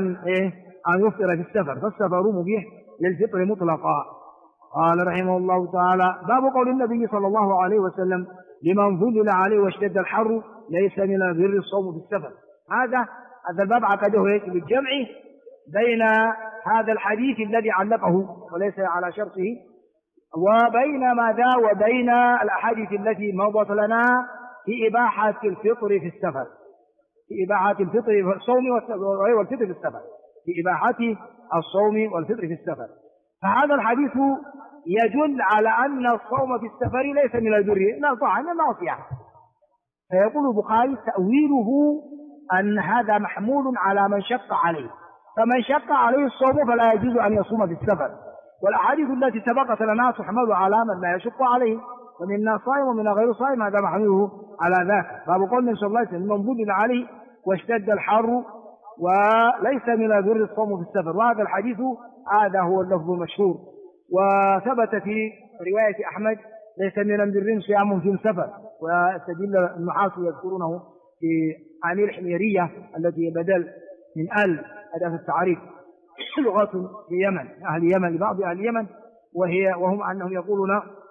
أن يفطر في السفر، فالسفر مبيح للفطر مطلقا. قال رحمه الله تعالى: باب قول النبي صلى الله عليه وسلم: لمن ظلل عليه واشتد الحر ليس من البر الصوم في السفر. هذا الباب عقده بالجمع بين هذا الحديث الذي علقه وليس على شرطه، وبين ماذا؟ وبين الأحاديث التي مضت لنا في إباحة الفطر في السفر، في إباحة الفطر في الصوم والفطر في السفر، في إباحة الصوم والفطر في السفر. فهذا الحديث يدل على أن الصوم في السفر ليس من البر، لا طاعة إنما معصية. فيقول البخاري: تأويله أن هذا محمول على من شق عليه، فمن شق عليه الصوم فلا يجوز أن يصوم في السفر. والأحاديث التي سبقت لنا تحمل على من لا يشق عليه، ومنا صائم ومنا غير صائم، هذا محمله على ذاك. باب قول النبي صلى الله عليه وسلم: من ظلل عليه واشتد الحر وليس من البر الصوم في السفر. وهذا الحديث هذا هو اللفظ المشهور. وثبت في رواية أحمد: ليس من البر صيام في السفر. واستدل النحاس يذكرونه في عن الحميرية التي بدل من أداة التعريف لغات في يمن، أهل اليمن، لبعض أهل اليمن، وهم أنهم يقولون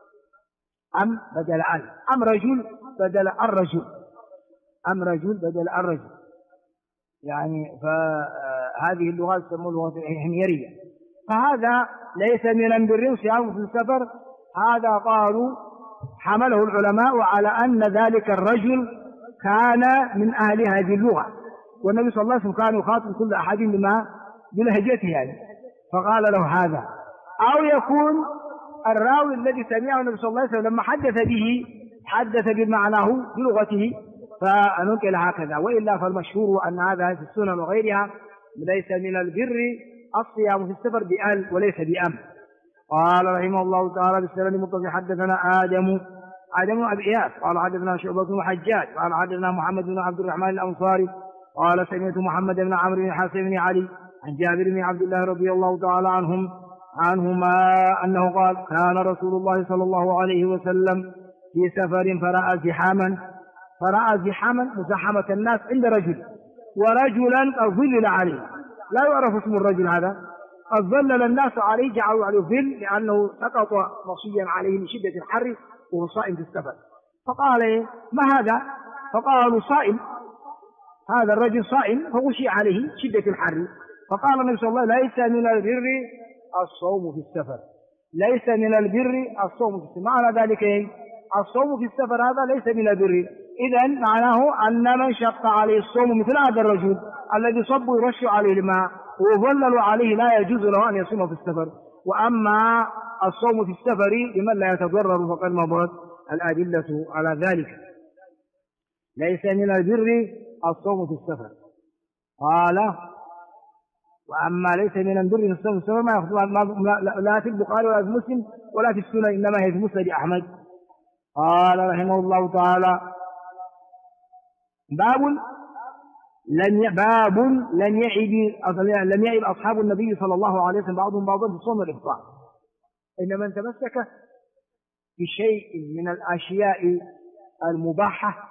أم بدل أم رجل بدل الرجل، أم رجل بدل الرجل، يعني فهذه اللغات تسمى لغة الحميرية. فهذا ليس من البر صيام في السفر، هذا قالوا حمله العلماء على أن ذلك الرجل كان من أهل هذه اللغة، والنبي صلى الله عليه وسلم كان يخاطب كل أحد بلهجته يعني، فقال له هذا. أو يكون الراوي الذي سمعه النبي صلى الله عليه وسلم لما حدث به حدث بمعناه بلغته فننقل هكذا. وإلا فالمشهور أن هذا في السنن وغيرها ليس من البر الصيام في السفر بأل وليس بأم. قال رحمه الله تعالى: بالسند المتصل حدثنا آدم بن أبي إياس قال حدثنا شعبة بن حجاج قال حدثنا محمد بن عبد الرحمن الأنصاري قال سمعت محمد بن عمرو بن حسين بن علي عن جابر بن عبد الله رضي الله تعالى عنهما أنه قال: كان رسول الله صلى الله عليه وسلم في سفر فرأى زحاما مزاحمة الناس عند رجل، ورجلا قد ظلل عليه، لا يعرف اسم الرجل هذا، قد ظلل الناس عليه، جعلوا عليه ظل لأنه سقط مصيا عليه من شدة الحر وهو صائم في السفر. فقال: ما هذا؟ فقالوا: صائم، هذا الرجل صائم فغشي عليه شدة الحر. فقال النبي صلى الله عليه وسلم: ليس من البر الصوم في السفر، ليس من البر الصوم في السفر. معنى ذلك الصوم في السفر هذا ليس من البر. إذن معناه أن من شق عليه الصوم مثل هذا الرجل الذي صبوا يرش عليه الماء وظللوا عليه لا يجوز له أن يصوم في السفر. وأما الصوم في السفر لمن لا يتضرر فقد مضت الأدلة على ذلك. ليس من البر الصوم في السفر. قال: وأما ليس من البر في الصوم في السفر ما يأخذ لا في البخاري ولا في مسلم ولا في السنن، إنما هي في مسند أحمد. قال رحمه الله تعالى: باب لم يعب أصحاب النبي صلى الله عليه وسلم بعضهم بعضا في الصوم والإفطار. إن من تمسك بشيء من الأشياء المباحة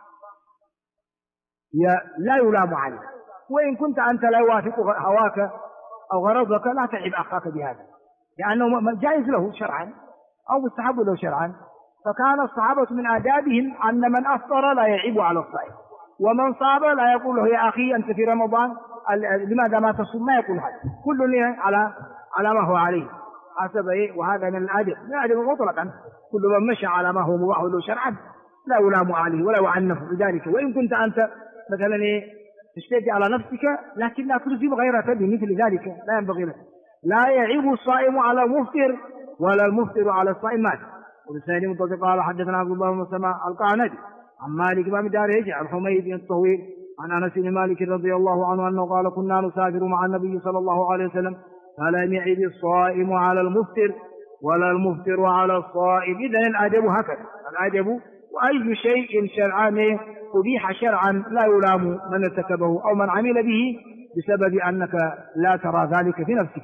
لا يلام عليه، وإن كنت أنت لا يوافق هواك أو غرضك لا تعب أخاك بهذا، لأنه جائز له شرعا أو مستحب له شرعا. فكان الصحابة من آدابهم أن من أفطر لا يعيب على الصائم، ومن صام لا يقول له: يا أخي أنت في رمضان لماذا ما تصوم؟ ما يقول هذا، كل على ما هو عليه حسب وهذا من الأدب مطلقا. كل من مشى على ما هو مباح له شرعا لا يلام عليه ولا يعنف بذلك. وإن كنت أنت مثلا تشتدي على نفسك لكن لا تلزم غيرك بمثل ذلك، لا ينبغي لك. لا يعيب الصائم على المفطر ولا المفطر على الصائم مات. وبالسند متصل قال حدثنا عبد الله بن سماء القعنبي عن مالك بن دارج عن حميد الطويل عن انس بن مالك رضي الله عنه انه قال كنا نسافر مع النبي صلى الله عليه وسلم فلم يعد الصائم على المفطر ولا المفطر على الصائم. اذا الادب هكذا، الادب واي شيء شرعان أبيح شرعا لا يلام من ارتكبه أو من عمل به بسبب أنك لا ترى ذلك في نفسك.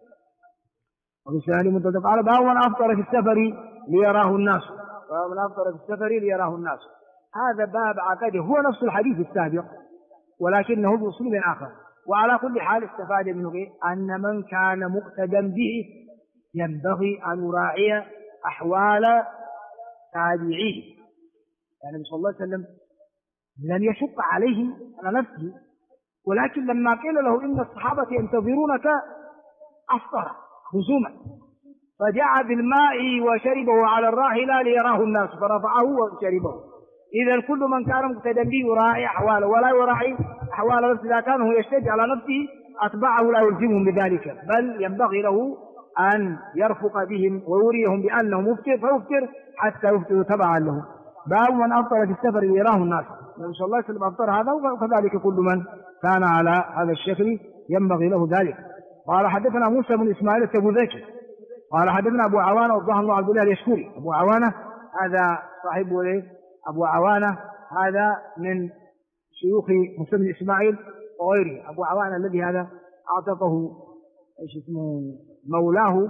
وبالسؤال متفق على باب من أفطر في السفر ليراه الناس. باب من أفطر في السفر ليراه الناس، هذا باب عقدي هو نفس الحديث السابق ولكنه بأسلوب آخر. وعلى كل حال استفاد منه أن من كان مقتدا به ينبغي أن يراعي أحوال تابعيه. يعني النبي صلى الله عليه وسلم لم يشق عليه على نفسه، ولكن لما قيل له إن الصحابة ينتظرونك أفطر خصوما، فجاء بالماء وشربه على الراحلة ليراه الناس فرفعه وشربه. إذا كل من كان مقتدا به يراعي أحواله ولا يراعي أحوال نفسه. إذا كان هو يشتج على نفسه أتباعه لا يلزمهم بذلك، بل ينبغي له أن يرفق بهم ويريهم بأنه مفطر فيفطر حتى يفطر تبعا له. باب من أفطر في السفر ليراه الناس. النبي صلى الله عليه وسلم أفطر هذا، وكذلك كل من كان على هذا الشكل ينبغي له ذلك. قال حدثنا موسى بن إسماعيل التبوذكي قال حدثنا أبو عوانة والظاهر بن عبد الله اليشكري. أبو عوانة هذا صاحب أبو عوانة هذا من شيوخ موسى بن إسماعيل وغيره. أبو عوانة الذي هذا أعتقه ايش اسمه مولاه،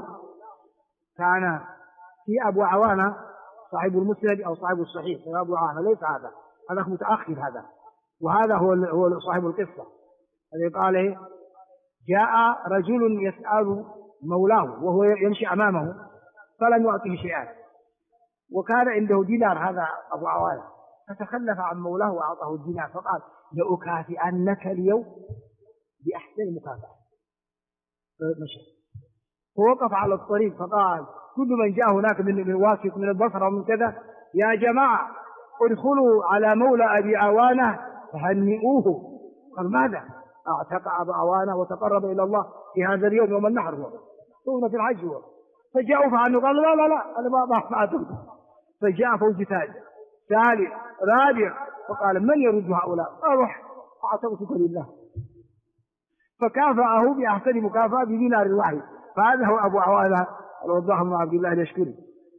كان في أبو عوانة صاحب المسند أو صاحب الصحيح، أبو عوانة ليس هذا متأخر هذا، وهذا هو صاحب القصة الذي قال جاء رجل يسأل مولاه وهو يمشي أمامه فلم يعطه شيئا، وكان عنده دينار هذا أبو عوانة، فتخلف عن مولاه وأعطاه الدينار فقال لأكافئنك اليوم بأحسن مكافأة. فمشى فوقف على الطريق فقال كل من جاء هناك من واسط من البصرة ومن كذا يا جماعة ادخلوا على مولى أبي عوانة فهنئوه. قال ماذا؟ اعتق أبو عوانة وتقرب إلى الله في هذا اليوم يوم النحر، هو في الحج هو. فجاءوا فعنوا قال لا أنا ما فعلتم. فجاء فوج ثالث ثالث رابع فقال من يرد هؤلاء؟ أروح أعتقتك لله، فكافأه بأحسن مكافأة بدينار واحد. فهذا هو أبو عوانة الوضاح بن عبد الله اليشكري.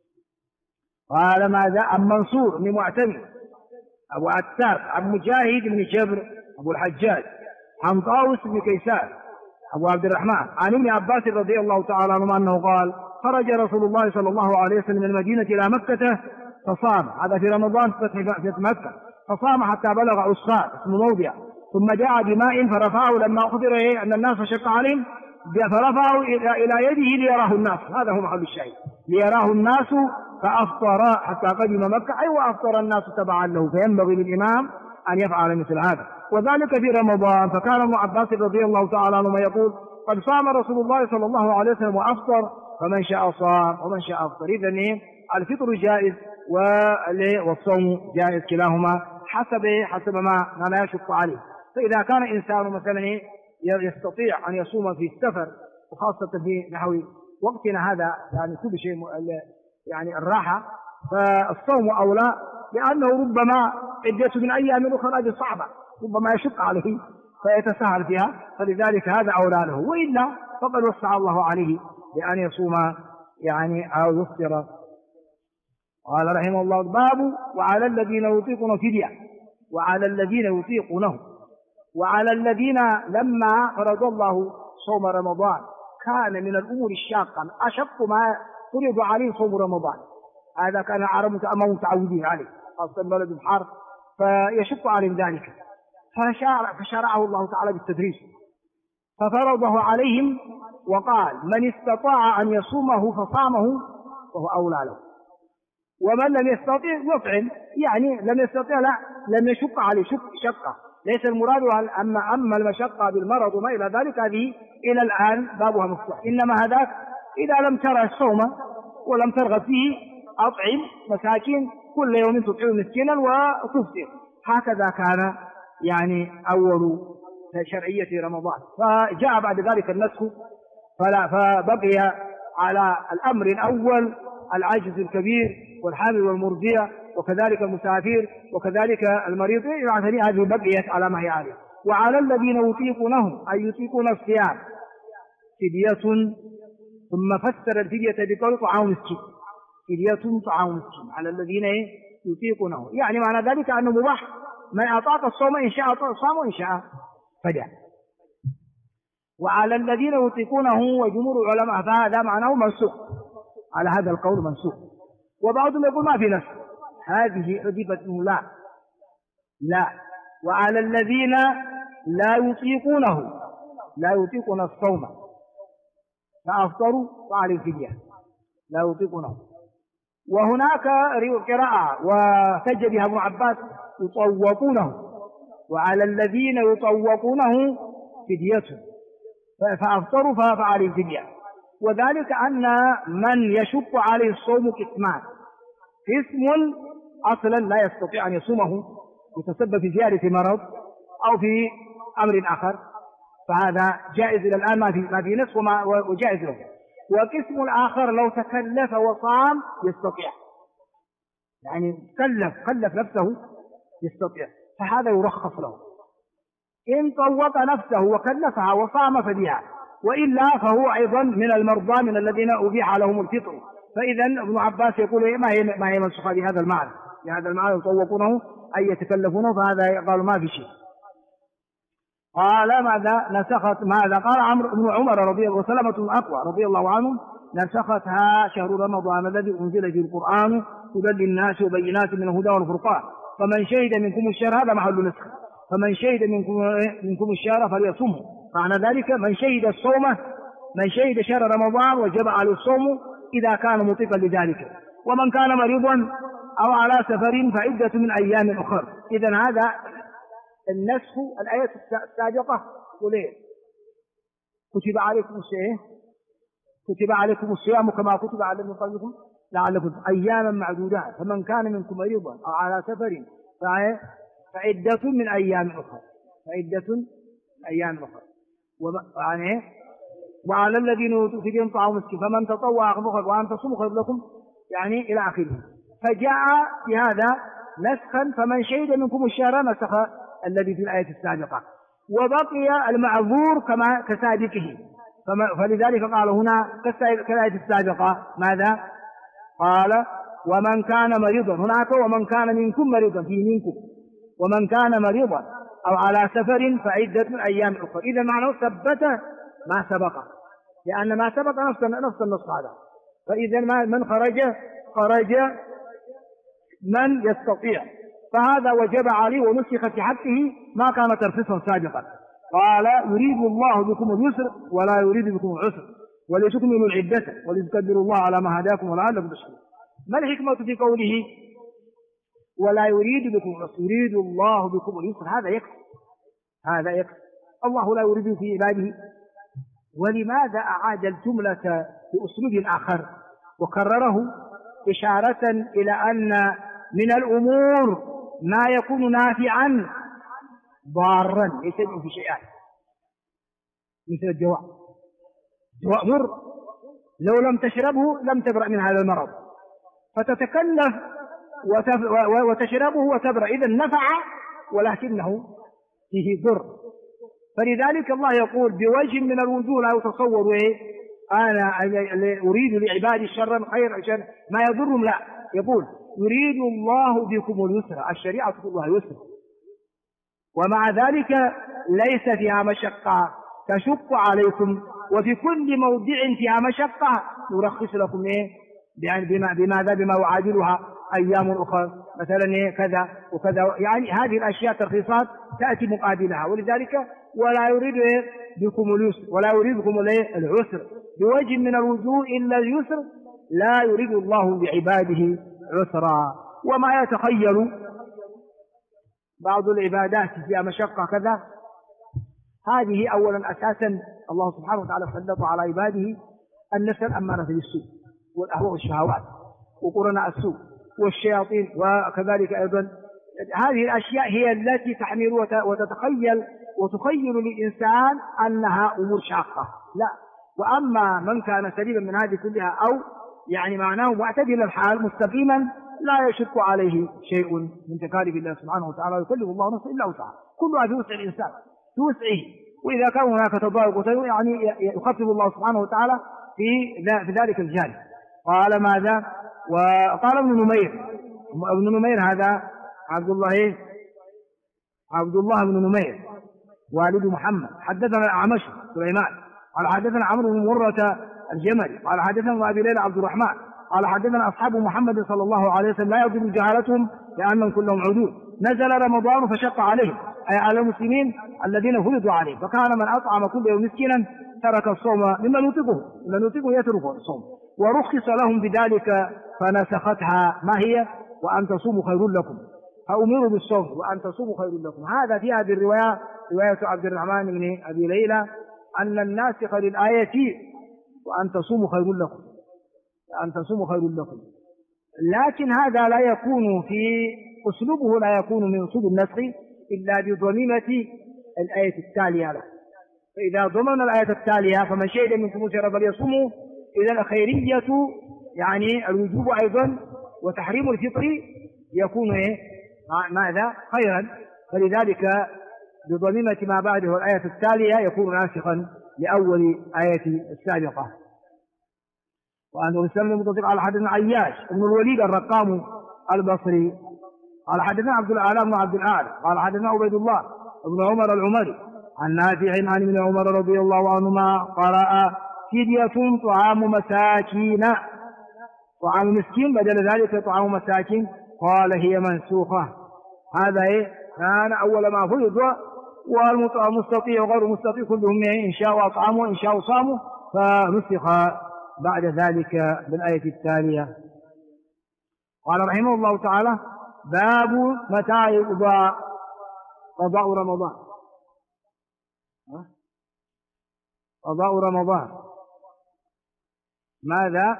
قال ماذا؟ عن منصور بن معتمر أبو عتاب عن مجاهد بن جبر أبو الحجاج عن طاووس بن كيسان أبو عبد الرحمن عن ابن عباس رضي الله تعالى عنهما أنه قال خرج رسول الله صلى الله عليه وسلم من المدينة إلى مكة فصام، هذا في رمضان فتح مكة، فصام حتى بلغ عصفان اسم موضع، ثم جاء بماء فرفعه لما أخبر أن الناس شق عليهم فرفعه إلى يده ليراه الناس. هذا هو محل الشاهد، ليراه الناس فأفطر حتى قدم مكة، أي وأفطر الناس تبعا له. فينبغي للإمام أن يفعل مثل هذا، وذلك في رمضان. فكان ابن عباس رضي الله تعالى عنهما يقول قد صام رسول الله صلى الله عليه وسلم وأفطر، فمن شاء صام ومن شاء أفطر. إذن الفطر جائز والصوم جائز، كلاهما حسب ما لا يشق عليه. فإذا كان إنسان مثلا يستطيع أن يصوم في السفر، وخاصة في نحو وقتنا هذا يعني كل شيء يعني الراحة، فالصوم أولى، لأنه ربما عدة من أيام أخرى هذه صعبة ربما يشق عليه فيتساهل فيها، فلذلك هذا أولى له. وإلا فقد وسع الله عليه بأن يصوم يعني أو يفطر. قال رحمه الله باب وعلى الذين يطيقون فدية، وعلى الذين يطيقونه، وعلى الذين لما فرض الله صوم رمضان كان من الأمور الشاقة أشق ما فرض عليه صوم رمضان. هذا كان العرب متعودين عليه، خاصة بلد الحرب فيشق عليهم ذلك، فشرعه الله تعالى بالتدريس ففرضه عليهم وقال من استطاع أن يصومه فصامه فهو أولى له، ومن لم يستطيع يطعم. يعني لم يستطيع لا لم يشق عليه شقة، ليس المراد أما المشقة بالمرض وما إلى ذلك هذه إلى الآن بابها مفتوح، إنما هذاك إذا لم ترى الصوم ولم ترغب فيه أطعم مساكين كل يوم تطعم مسكينا وتفطر. هكذا كان يعني أول شرعية رمضان، فجاء بعد ذلك النسخ فبقي على الأمر الأول العاجز الكبير والحامل والمرضية وكذلك المسافر وكذلك المريض، يعني هذه بقيت على ما هي عليه. وعلى الذين يطيقونه أي يطيقون الصيام فدية، ثم فسر الفدية بقول طعام مسكين، فدية طعام مسكين على الذين يطيقونه، يعني معنى ذلك أنه مباح، من أطاق الصوم إن شاء صام وإن شاء فدع. وعلى الذين يطيقونه وجمهور العلماء فهذا معناه منسوخ، على هذا القول منسوخ. وبعضهم يقول ما في نسخ، هذه حذفت لا. وعلى الذين لا يطيقون الصوم فأفطروا فعلى الفدية، لا يطيقونه. وهناك قراءة واحتج بها ابن عباس يطوقونه، وعلى الذين يطوقونه فدية فأفطروا فعلى الفدية. وذلك أن من يشق عليه الصوم قسمان، قسم أصلا لا يستطيع أن يصومه يتسبب في زيادة مرض أو في أمر آخر، فهذا جائز إلى الآن ما في نصف وجائز له. وقسم الآخر لو تكلف وصام يستطيع، يعني كلف نفسه يستطيع، فهذا يرخص له. إن طوق نفسه وكلفها وصام فديها، وإلا فهو أيضا من المرضى من الذين أبيح لهم الفطر. فإذا ابن عباس يقول ما هي منسوخة بهذا المعنى، لهذا المعنى يطوقونه أي يتكلفونه، فهذا قالوا ما في شيء. قال ماذا نسخت ماذا؟ قال عمرو بن عمر رضي الله وسلمة أقوى رضي الله عنهم نسختها شهر رمضان الذي أنزل فيه القرآن هدى للناس وبينات من الهدى والفرقان، فمن شهد منكم الشهر، هذا محل نسخ، فمن شهد منكم الشهر فليصمه. معنى ذلك من شهد الصوم، من شهد شهر رمضان وجب عليه الصوم إذا كان مطيقا لذلك، ومن كان مريضا أو على سفر فعدة من أيام أخرى. إذن هذا النسخ. الآية السابقة تقول إيه؟ كتب عليكم الصيام كما كتب على من قبلكم لعلكم أياما معدودات، فمن كان منكم مريضا أو على سفر فعدة من أيام أخرى، يعني وعلى الذين أوتوا فدية طعام مسكين فمن تطوع خيرا وأن تصوموا خير لكم، يعني إلى آخره. فجاء بهذا نسخا، فمن شهد منكم الشهر نسخ الذي في الآية السابقة، وبقي المعذور كما كسابقه، فلذلك قال هنا كالآية السابقة ماذا؟ قال ومن كان مريضا، هناك ومن كان منكم مريضا، في منكم، ومن كان مريضا أو على سفر فعدة من أيام أخرى. إذا معناه ثبت ما سبق، لأن ما سبق نفس النص هذا. فإذا من خرج من يستطيع، فهذا وجب عليه ونسخ في حقه ما كان ترخيصا سابقا. قال يريد الله بكم اليسر ولا يريد بكم العسر ولتكملوا العدة ولتكبروا الله على ما هداكم ولعلكم تشكرون. ما الحكمة في قوله ولا يريد بكم العسر؟ يريد الله بكم اليسر، هذا يكفي. الله لا يريد في عباده. ولماذا أعاد الجملة بأسلوب آخر وكرره إشارة إلى أن من الأمور ما يكون نافعا ضارا ليس في شيئان، مثل الدواء مر لو لم تشربه لم تبرأ من هذا المرض، فتتكلف وتشربه وتبرأ، إذا نفع ولكنه فيه ضر. فلذلك الله يقول بوجه من الوجوه لا يتصور أنا أريد لعبادي شرا خير ما يضرهم، لا، يقول يريد الله بكم اليسر، الشريعة كلها يسر، ومع ذلك ليس فيها مشقة تشق عليكم، وفي كل موضع فيها مشقة نرخص لكم بماذا؟ بما يعادلها أيام أخرى، مثلا كذا وكذا، يعني هذه الأشياء ترخيصات تأتي مقابلها. ولذلك ولا يريد بكم اليسر ولا يريد بكم العسر بوجه من الوجوه إلا اليسر، لا يريد الله بعباده عسرا. وما يتخيل بعض العبادات فيها مشقة كذا، هذه أولا أساسا الله سبحانه وتعالى سلط على عباده النفس الأمارة بالسوء والأهواء والشهوات وقرناء السوء والشياطين، وكذلك أيضا هذه الأشياء هي التي تحمل وتخيل للإنسان أنها أمور شاقة. لا، وأما من كان سليما من هذه كلها أو يعني معناه معتدل الحال مستقيما لا يشق عليه شيء من تكاليف الله سبحانه وتعالى، يكلف الله نفسا إلا وسعها، كلها في وسع الإنسان في وسعه، وإذا كان هناك تضايق يعني يخفف الله سبحانه وتعالى في ذلك الجانب. قال ماذا؟ وقال ابن نمير هذا عبد الله بن نمير والد محمد، حدثنا الأعمش سليمان قال حدثنا عمرو بن مرة الجملي قال حدثنا أبي ليلى عبد الرحمن قال حدثنا أصحاب محمد صلى الله عليه وسلم لا يضر جهالتهم لأنهم كلهم عدول، نزل رمضان فشق عليهم أي على المسلمين الذين فرضوا عليه، فكان من أطعم كل يوم مسكينا ترك الصوم ممن يطيقه يترك الصوم، ورخص لهم بذلك فنسختها ما هي وأن تصوموا خير لكم، فأمروا بالصوم وأن تصوموا خير لكم. هذا في هذه الرواية رواية عبد الرحمن بن أبي ليلى أن الناسخ للآية وأن تصوموا خير لكم، لكن هذا لا يكون في أسلوبه لا يكون من أسلوب النسخ إلا بضميمة الآية التالية له، فإذا ضمن الآية التالية فمن شهد منكم الشهر فليصوموا، إذا الخيرية يعني الوجوب أيضا وتحريم الفطر يكون ماذا؟ خيرا، فلذلك بضميمة ما بعده الآية التالية يكون ناسخا لأول آية السابقة. وأنه يسلم المتصل على حدثنا عياش بن الوليد الرقام البصري قال حدثنا عبد الأعلى بن عبد الأعلى قال حدثنا عبيد الله بن عمر العمري عن نافع عن ابن عمر رضي الله عنهما قرأ فدية طعام مساكين، طعام مسكين بدل ذلك طعام مساكين، قال هي منسوخة. هذا كان أول ما فرض، والمستطيع وغير المستطيع كلهم إن شاء أطعموا وإن شاء صاموا، فنسخ بعد ذلك بالآية التالية. قال رحمه الله تعالى باب متى يقضى قضاء رمضان. قضاء رمضان ماذا؟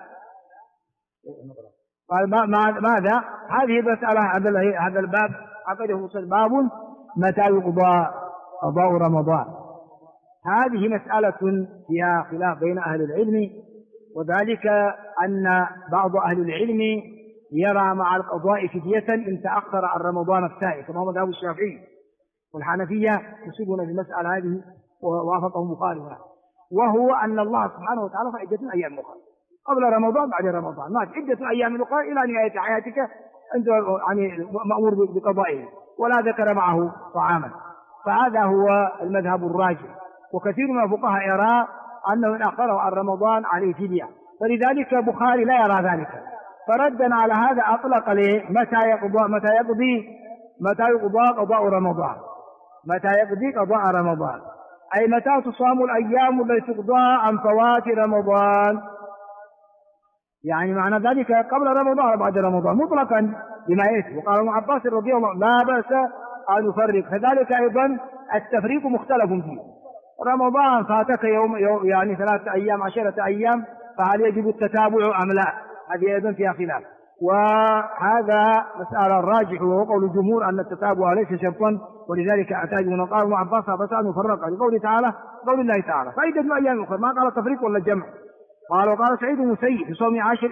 قال ماذا؟ هذه المسألة هذا الباب عقده باب متى يقضى قضاء رمضان. هذه مسألة فيها خلاف بين أهل العلم، وذلك أن بعض أهل العلم يرى مع القضاء فدية إن تأخر عن رمضان الثاني كما هو مذهب الشافعي، والحنفية يصيبون في المسألة هذه ووافقهم مخالفة، وهو أن الله سبحانه وتعالى في عدة أيام أخرى قبل رمضان بعد رمضان، ما عدة أيام أخرى إلى نهاية حياتك أنت يعني مأمور بقضائه، ولا ذكر معه طعاما. فهذا هو المذهب الراجح، وكثير من الفقهاء يرى أنه إن أخره عن رمضان عليه فدية، فلذلك بخاري لا يرى ذلك، فردا على هذا أطلق له متى يقضى قضاء رمضان، متى يقضي قضاء رمضان، أي متى تصام الأيام التي تقضى عن فوات رمضان، يعني معنى ذلك قبل رمضان وبعد رمضان مطلقا بما يأتي. وقال ابن عباس رضي الله عنه لا بأس أن يفرق، كذلك أيضا التفريق مختلف فيه، رمضان فاتك يوم يعني 3 أيام 10 أيام، فهل يجب التتابع أم لا؟ هذه أيضا فيها خلاف، وهذا مسألة الراجح وهو قول الجمهور أن التتابع ليس شرطا، ولذلك أحتاج من قال ابن عباس فسأل يفرق لقول الله تعالى فعدة أيام أخرى، ما قال تفريق ولا جمع. قال وقال سعيد المسيب في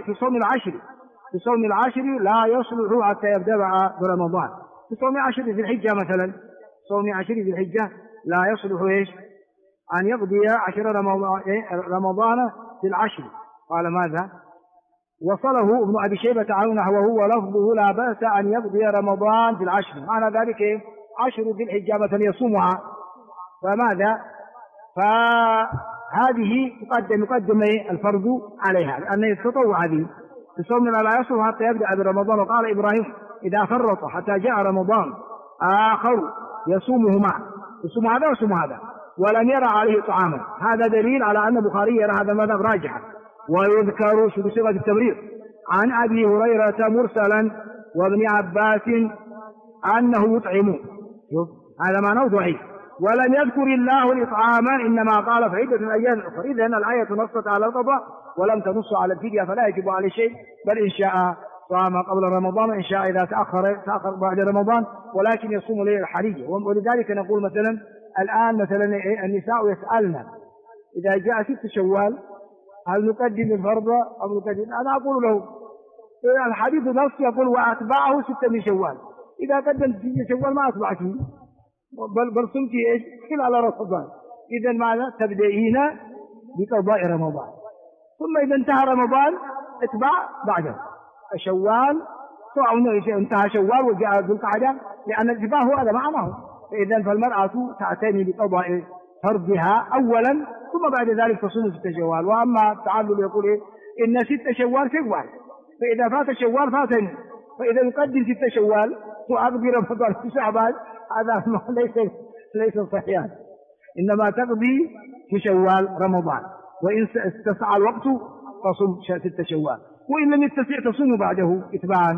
صوم العشر لا يصلح حتى يبدأ برمضان، في صوم 10 ذي الحجة مثلا، صوم 10 ذي الحجة لا يصلح أن يقضي 10 رمضان في العشر. قال ماذا؟ وصله ابن أبي شيبة عنه وهو لفظه لا بأس أن يقضي رمضان في العشر، معنى ذلك 10 ذي الحجة مثلا يصومها، فماذا؟ فهذه يقدم الفرض عليها لأن التطوع هذه في صوم لا يصوم حتى يبدأ برمضان. وقال إبراهيم إذا فرط حتى جاء رمضان آخر يصوم هذا ويصوم هذا ولم يرى عليه طعاما، هذا دليل على أن البخاري يرى هذا المذهب راجحا. ويذكر بصيغة التبرير عن أبي هريرة مرسلا وابن عباس أنه يطعم، هذا معناه ضعيف، ولم يذكر الله الإطعام إنما قال في عدة أيام أخرى. إذن الآية نصت على القضاء ولم تنص على الفدية، فلا يجب عليه شيء، بل إن شاء صام قبل رمضان، إن شاء إذا تأخر بعد رمضان، ولكن يصوم ليلة الحرية. ولذلك نقول مثلا الآن مثلا النساء إذا جاء 6 شوال هل نقدم الفرض أو نقدم؟ أنا أقول له الحديث نص يقول وأتبعه 6 من شوال، إذا قدمت 6 شوال ما أتبعته بل صمت إيش؟ خلال رمضان. إذا ماذا؟ تبدأين بقضاء رمضان، ثم إذا انتهى رمضان اتبع بعده شوال، سواء انتهى شوال وجاء ذو القعدة، لأن الاتباع هو هذا معناه. فإذا فالمرأة تعتني بقضاء فرضها أولا، ثم بعد ذلك تصوم 6 شوال. وأما التعلل يقول إن 6 شوال شوال، فإذا فات شوال فاتني، فإذا نقدم 6 شوال وأقضي رمضان في شعبان، هذا ليس صحيحا، إنما تقضي في شوال رمضان، وإن استسعى الوقت فصم 6 شوال، وإن لم يستطيع تصوم بعده اتباعا.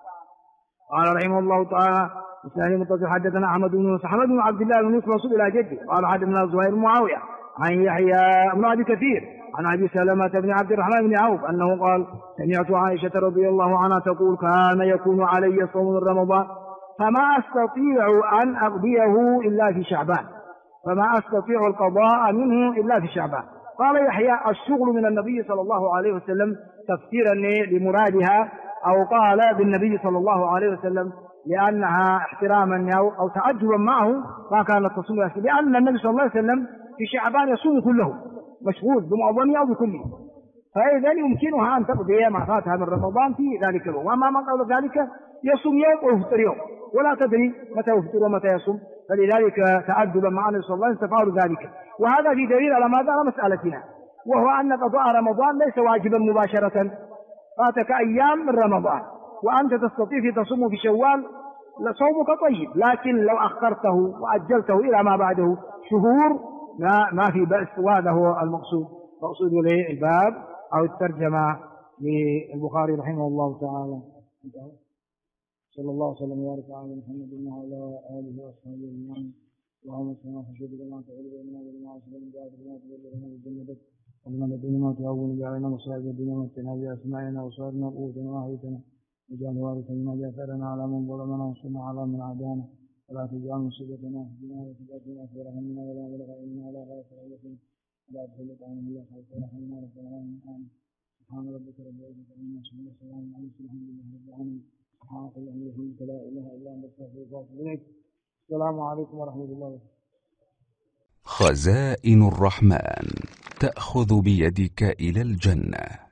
قال رحمه الله تعالى إسناد متصل حدثنا أحمد بن عبد الله بن يوسف رسول إلى جده قال حدثنا زهير بن معاوية عن يحيى بن أبي كثير عن أبي سلمة بن عبد الرحمن بن عوف أنه قال سمعت عائشة رضي الله عنها تقول كان يكون علي صوم رمضان فما أستطيع أن أقضيه إلا في شعبان، فما أستطيع القضاء منه إلا في شعبان. قال يحيى الشغل من النبي صلى الله عليه وسلم تفسيرا لمرادها، أو قال بالنبي صلى الله عليه وسلم لأنها احتراما أو تعجبا معه ما كانت تصوم، لأن النبي صلى الله عليه وسلم في شعبان يصوم كله، مشغول بمعظمه أو بكله، فإذا يمكنها أن تقضي ما فاتها من رمضان في ذلك اليوم. وأما من قبل ذلك يصوم يوم ويفطر يوم، ولا تدري متى يفطر ومتى يصوم، فلذلك تأدبا مع النبي صلى الله عليه وسلم تفعل ذلك. وهذا في دليل على ماذا؟ على مسألتنا، وهو أن قضاء رمضان ليس واجبا مباشرة، فاتك أيام من رمضان وأنت تستطيع في تصوم في شوال لصومك طيب، لكن لو أخرته وأجلته إلى ما بعده شهور ما في بأس، وهذا هو المقصود. مقصود الباب أو الترجمة للبخاري رحمه الله تعالى. صلى الله وسلم وبارك على محمد وعلى آله وصحبه أجمعين. اللهم صل على سيدنا محمد وعلى آله وصحبه أجمعين. اللهم الذين ما تعاون علينا مصائب الدنيا واتنا بأسماعنا وصارنا قوتنا وحيتنا واجعل وارثا منا جاثرنا على من ظلمنا وانصرنا على من عادانا ولا تجعل مصيبتنا في ديننا ولا تجعلنا أكبر همنا ولا مبلغ علمنا ولا غاية رغبتنا ولا تسلط علينا إلا خير ورحمنا رب العالمين. سبحان ربك رب العزة عما يصفون وسلام على المرسلين الحمد لله رب العالمين. سبحانك اللهم وبحمدك لا إله إلا أنت أستغفرك وأتوب إليك. السلام عليكم ورحمة الله وبركاته. خزائن الرحمن تأخذ بيدك إلى الجنة.